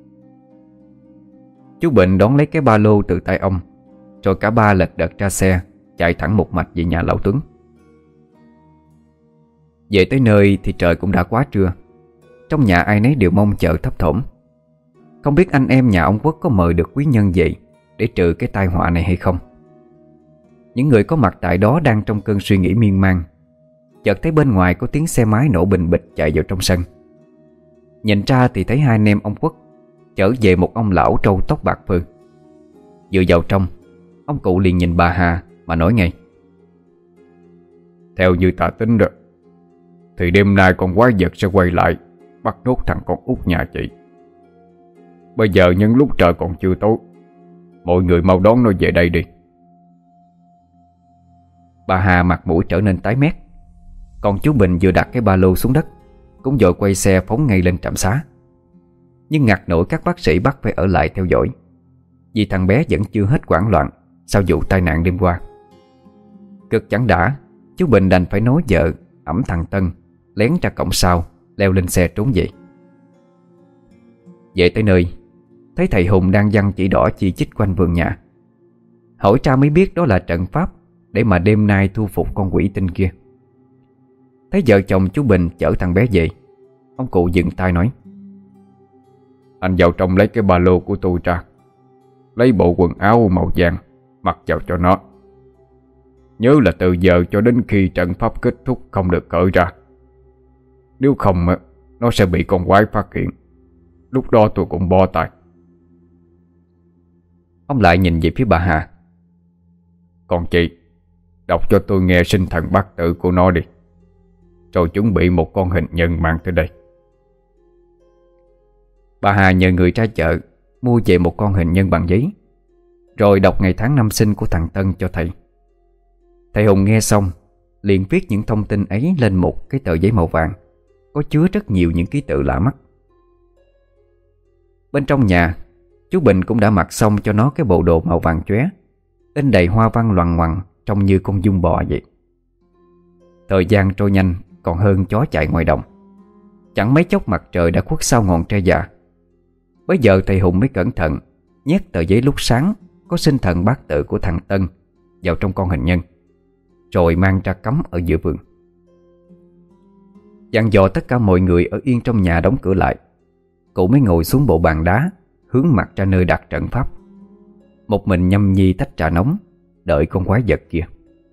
Chú Bình đón lấy cái ba lô từ tay ông, rồi cả ba lật đật ra xe, chạy thẳng một mạch về nhà lão Tuấn. Về tới nơi thì trời cũng đã quá trưa. Trong nhà ai nấy đều mong chờ thấp thỏm, không biết anh em nhà ông Quốc có mời được quý nhân về để trừ cái tai họa này hay không. Những người có mặt tại đó đang trong cơn suy nghĩ miên man, chợt thấy bên ngoài có tiếng xe máy nổ bình bịch chạy vào trong sân. Nhìn ra thì thấy hai anh em ông Quốc chở về một ông lão râu tóc bạc phơ. Vừa vào trong, ông cụ liền nhìn bà Hà mà nói ngay: Theo như ta tính rồi thì đêm nay con quái vật sẽ quay lại bắt nốt thằng con út nhà chị. Bây giờ nhân lúc trời còn chưa tối, mọi người mau đón nó về đây đi. Bà Hà mặt mũi trở nên tái mét. Còn chú Bình vừa đặt cái ba lô xuống đất cũng vội quay xe phóng ngay lên trạm xá. Nhưng ngặt nổi các bác sĩ bắt phải ở lại theo dõi, vì thằng bé vẫn chưa hết hoảng loạn sau vụ tai nạn đêm qua. Cực chẳng đã, chú Bình đành phải nói vợ ẵm thằng Tân lén ra cổng sau, leo lên xe trốn về. Về tới nơi, thấy thầy Hùng đang giăng chỉ đỏ chỉ chích quanh vườn nhà. Hỏi ra mới biết đó là trận pháp để mà đêm nay thu phục con quỷ tinh kia. Thấy vợ chồng chú Bình chở thằng bé về, ông cụ dừng tay nói: Anh vào trong lấy cái ba lô của tôi ra, lấy bộ quần áo màu vàng mặc vào cho nó. Nhớ là từ giờ cho đến khi trận pháp kết thúc không được cởi ra. Nếu không nó sẽ bị con quái phát hiện. Lúc đó tôi cũng bó tay. Ông lại nhìn về phía bà Hà: Còn chị, đọc cho tôi nghe sinh thần bát tự của nó đi, rồi chuẩn bị một con hình nhân mang tới đây. Bà Hà nhờ người ra chợ mua về một con hình nhân bằng giấy, rồi đọc ngày tháng năm sinh của thằng Tân cho thầy. Thầy Hùng nghe xong liền viết những thông tin ấy lên một cái tờ giấy màu vàng, có chứa rất nhiều những ký tự lạ mắt. Bên trong nhà, chú Bình cũng đã mặc xong cho nó cái bộ đồ màu vàng chóe, in đầy hoa văn loằng ngoằng, trông như con giun bò vậy. Thời gian trôi nhanh còn hơn chó chạy ngoài đồng. Chẳng mấy chốc mặt trời đã khuất sau ngọn tre già. Bây giờ thầy Hùng mới cẩn thận nhét tờ giấy lúc sáng có sinh thần bát tự của thằng Tân vào trong con hình nhân, rồi mang ra cắm ở giữa vườn. Dặn dò tất cả mọi người ở yên trong nhà đóng cửa lại, cụ mới ngồi xuống bộ bàn đá, hướng mặt ra nơi đặt trận pháp, một mình nhâm nhi tách trà nóng, đợi con quái vật kia.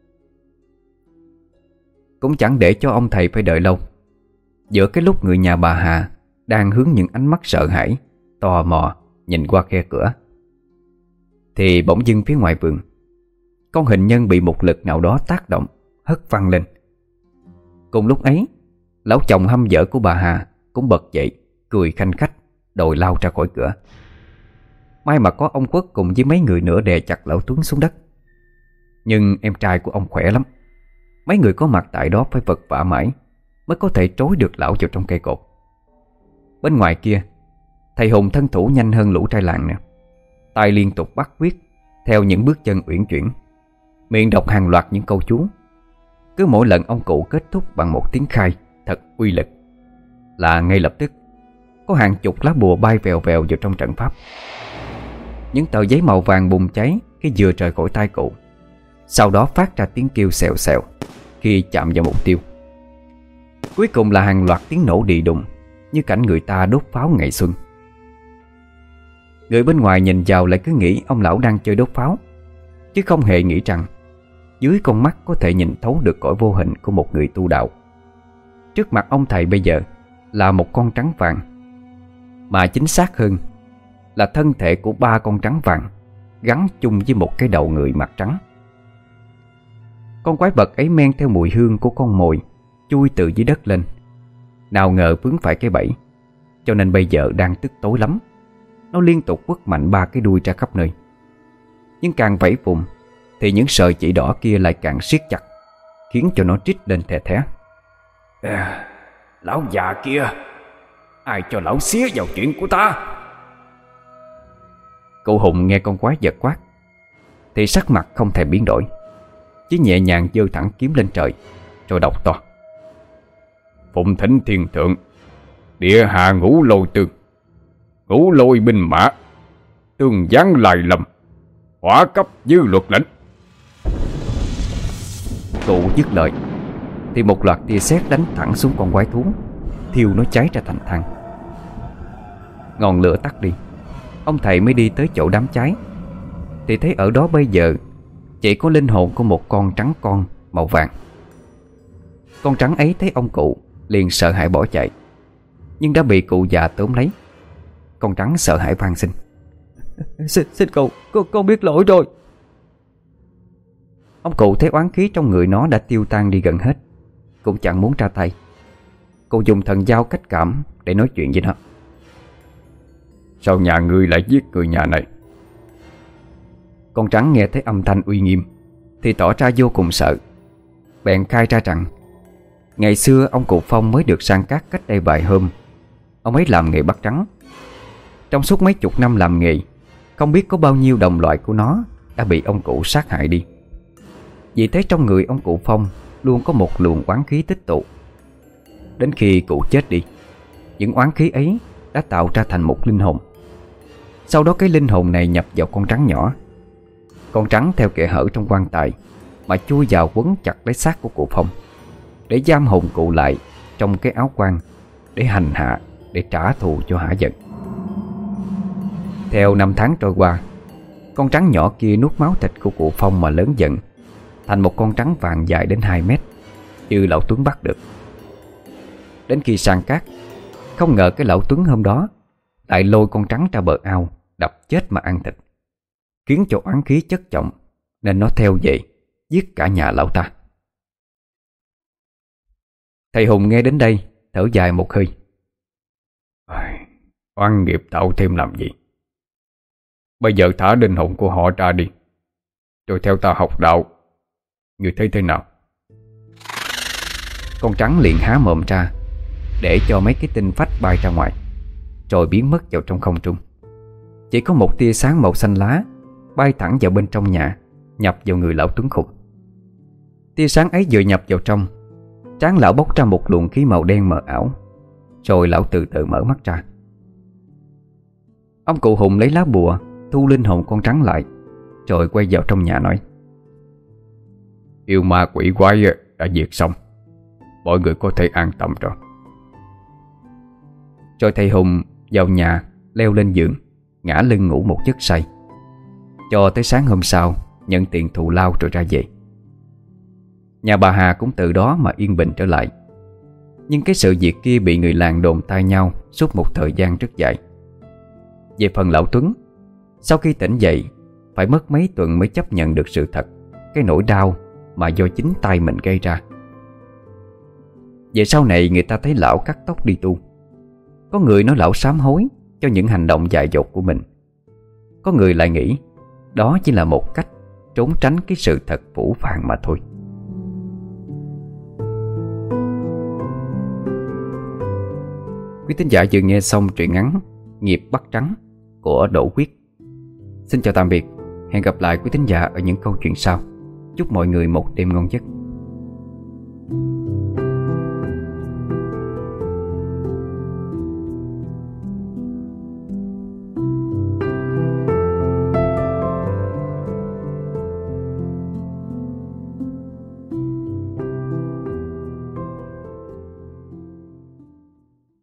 Cũng chẳng để cho ông thầy phải đợi lâu. Giữa cái lúc người nhà bà Hà đang hướng những ánh mắt sợ hãi, tò mò nhìn qua khe cửa, thì bỗng dưng phía ngoài vườn, con hình nhân bị một lực nào đó tác động, hất văng lên. Cùng lúc ấy, lão chồng hăm dở của bà Hà cũng bật dậy, cười khanh khách, đòi lao ra khỏi cửa. May mà có ông Quốc cùng với mấy người nữa đè chặt lão Tuấn xuống đất. Nhưng em trai của ông khỏe lắm, mấy người có mặt tại đó phải vật vã mãi mới có thể trối được lão vào trong cây cột. Bên ngoài kia, thầy Hùng thân thủ nhanh hơn lũ trai làng nè, tay liên tục bắt quyết theo những bước chân uyển chuyển, miệng đọc hàng loạt những câu chú. Cứ mỗi lần ông cụ kết thúc bằng một tiếng khai thật uy lực là ngay lập tức có hàng chục lá bùa bay vèo vèo vào trong trận pháp. Những tờ giấy màu vàng bùng cháy khi vừa rời khỏi tay cụ, sau đó phát ra tiếng kêu xèo xèo khi chạm vào mục tiêu. Cuối cùng là hàng loạt tiếng nổ đì đùng, như cảnh người ta đốt pháo ngày xuân. Người bên ngoài nhìn vào lại cứ nghĩ ông lão đang chơi đốt pháo, chứ không hề nghĩ rằng dưới con mắt có thể nhìn thấu được cõi vô hình của một người tu đạo. Trước mặt ông thầy bây giờ là một con trắng vàng, mà chính xác hơn là thân thể của 3 con trắng vàng gắn chung với một cái đầu người mặt trắng. Con quái vật ấy men theo mùi hương của con mồi chui từ dưới đất lên, nào ngờ vướng phải cái bẫy, cho nên bây giờ đang tức tối lắm. Nó liên tục quất mạnh 3 cái đuôi ra khắp nơi. Nhưng càng vẫy vùng thì những sợi chỉ đỏ kia lại càng siết chặt, khiến cho nó trích lên thè thé. Lão già kia, ai cho lão xía vào chuyện của ta? Cụ Hùng nghe con quái vật quát thì sắc mặt không thèm biến đổi, chỉ nhẹ nhàng giơ thẳng kiếm lên trời, rồi đọc to: Phụng thỉnh thiên thượng, địa hạ ngũ lôi tương, ngũ lôi binh mã, tương giáng lại lầm, hỏa cấp dư luật lệnh. Cụ dứt lời thì một loạt tia sét đánh thẳng xuống con quái thú, thiêu nó cháy ra thành than. Ngọn lửa tắt đi, ông thầy mới đi tới chỗ đám cháy, thì thấy ở đó bây giờ chỉ có linh hồn của một con trắng con màu vàng. Con trắng ấy thấy ông cụ liền sợ hãi bỏ chạy, nhưng đã bị cụ già tóm lấy. Con trắng sợ hãi van xin: Xin cụ, con biết lỗi rồi. Ông cụ thấy oán khí trong người nó đã tiêu tan đi gần hết, cũng chẳng muốn ra tay. Cụ dùng thần dao cách cảm để nói chuyện với nó. Sao nhà ngươi lại giết người nhà này? Con trắng nghe thấy âm thanh uy nghiêm thì tỏ ra vô cùng sợ. Bèn khai ra rằng ngày xưa ông cụ Phong mới được sang cát cách đây vài hôm. Ông ấy làm nghề bắt trắng. Trong suốt mấy chục năm làm nghề, không biết có bao nhiêu đồng loại của nó đã bị ông cụ sát hại đi. Vì thế trong người ông cụ Phong luôn có một luồng oán khí tích tụ. Đến khi cụ chết đi, những oán khí ấy đã tạo ra thành một linh hồn. Sau đó cái linh hồn này nhập vào con trắng nhỏ. Con trắng theo kẽ hở trong quan tài mà chui vào quấn chặt lấy xác của cụ Phong, để giam hồn cụ lại trong cái áo quan, để hành hạ, để trả thù cho hả giận. Theo năm tháng trôi qua, con trắng nhỏ kia nuốt máu thịt của cụ Phong mà lớn dần, thành một con trắng vàng dài đến 2 mét, như lão Tuấn bắt được. Đến khi sang cát, không ngờ cái lão Tuấn hôm đó lại lôi con trắng ra bờ ao đập chết mà ăn thịt, khiến cho oán khí chất chồng, nên nó theo vậy giết cả nhà lão ta. Thầy Hùng nghe đến đây thở dài một hơi. Oan nghiệp tạo thêm làm gì? Bây giờ thả linh hồn của họ ra đi, rồi theo ta học đạo. Ngươi thấy thế nào? Con trắng liền há mồm ra để cho mấy cái tinh phách bay ra ngoài, rồi biến mất vào trong không trung. Chỉ có một tia sáng màu xanh lá bay thẳng vào bên trong nhà, nhập vào người lão Tuấn Khùng. Tia sáng ấy vừa nhập vào trong, trán lão bốc ra một luồng khí màu đen mờ ảo, rồi lão từ từ mở mắt ra. Ông cụ Hùng lấy lá bùa thu linh hồn con trắng lại, rồi quay vào trong nhà nói: Yêu ma quỷ quái đã diệt xong, mọi người có thể an tâm rồi. Rồi thầy Hùng vào nhà, leo lên giường, ngã lưng ngủ một giấc say, cho tới sáng hôm sau nhận tiền thù lao rồi ra về. Nhà bà Hà cũng từ đó mà yên bình trở lại. Nhưng cái sự việc kia bị người làng đồn tai nhau suốt một thời gian rất dài. Về phần lão Tuấn, sau khi tỉnh dậy, phải mất mấy tuần mới chấp nhận được sự thật, cái nỗi đau mà do chính tay mình gây ra. Về sau này người ta thấy lão cắt tóc đi tu. Có người nói lão sám hối cho những hành động dại dột của mình. Có người lại nghĩ đó chỉ là một cách trốn tránh cái sự thật phũ phàng mà thôi. Quý thính giả vừa nghe xong truyện ngắn Nghiệp Bắt Trắng của Đỗ Quyết. Xin chào tạm biệt. Hẹn gặp lại quý thính giả ở những câu chuyện sau. Chúc mọi người một đêm ngon giấc.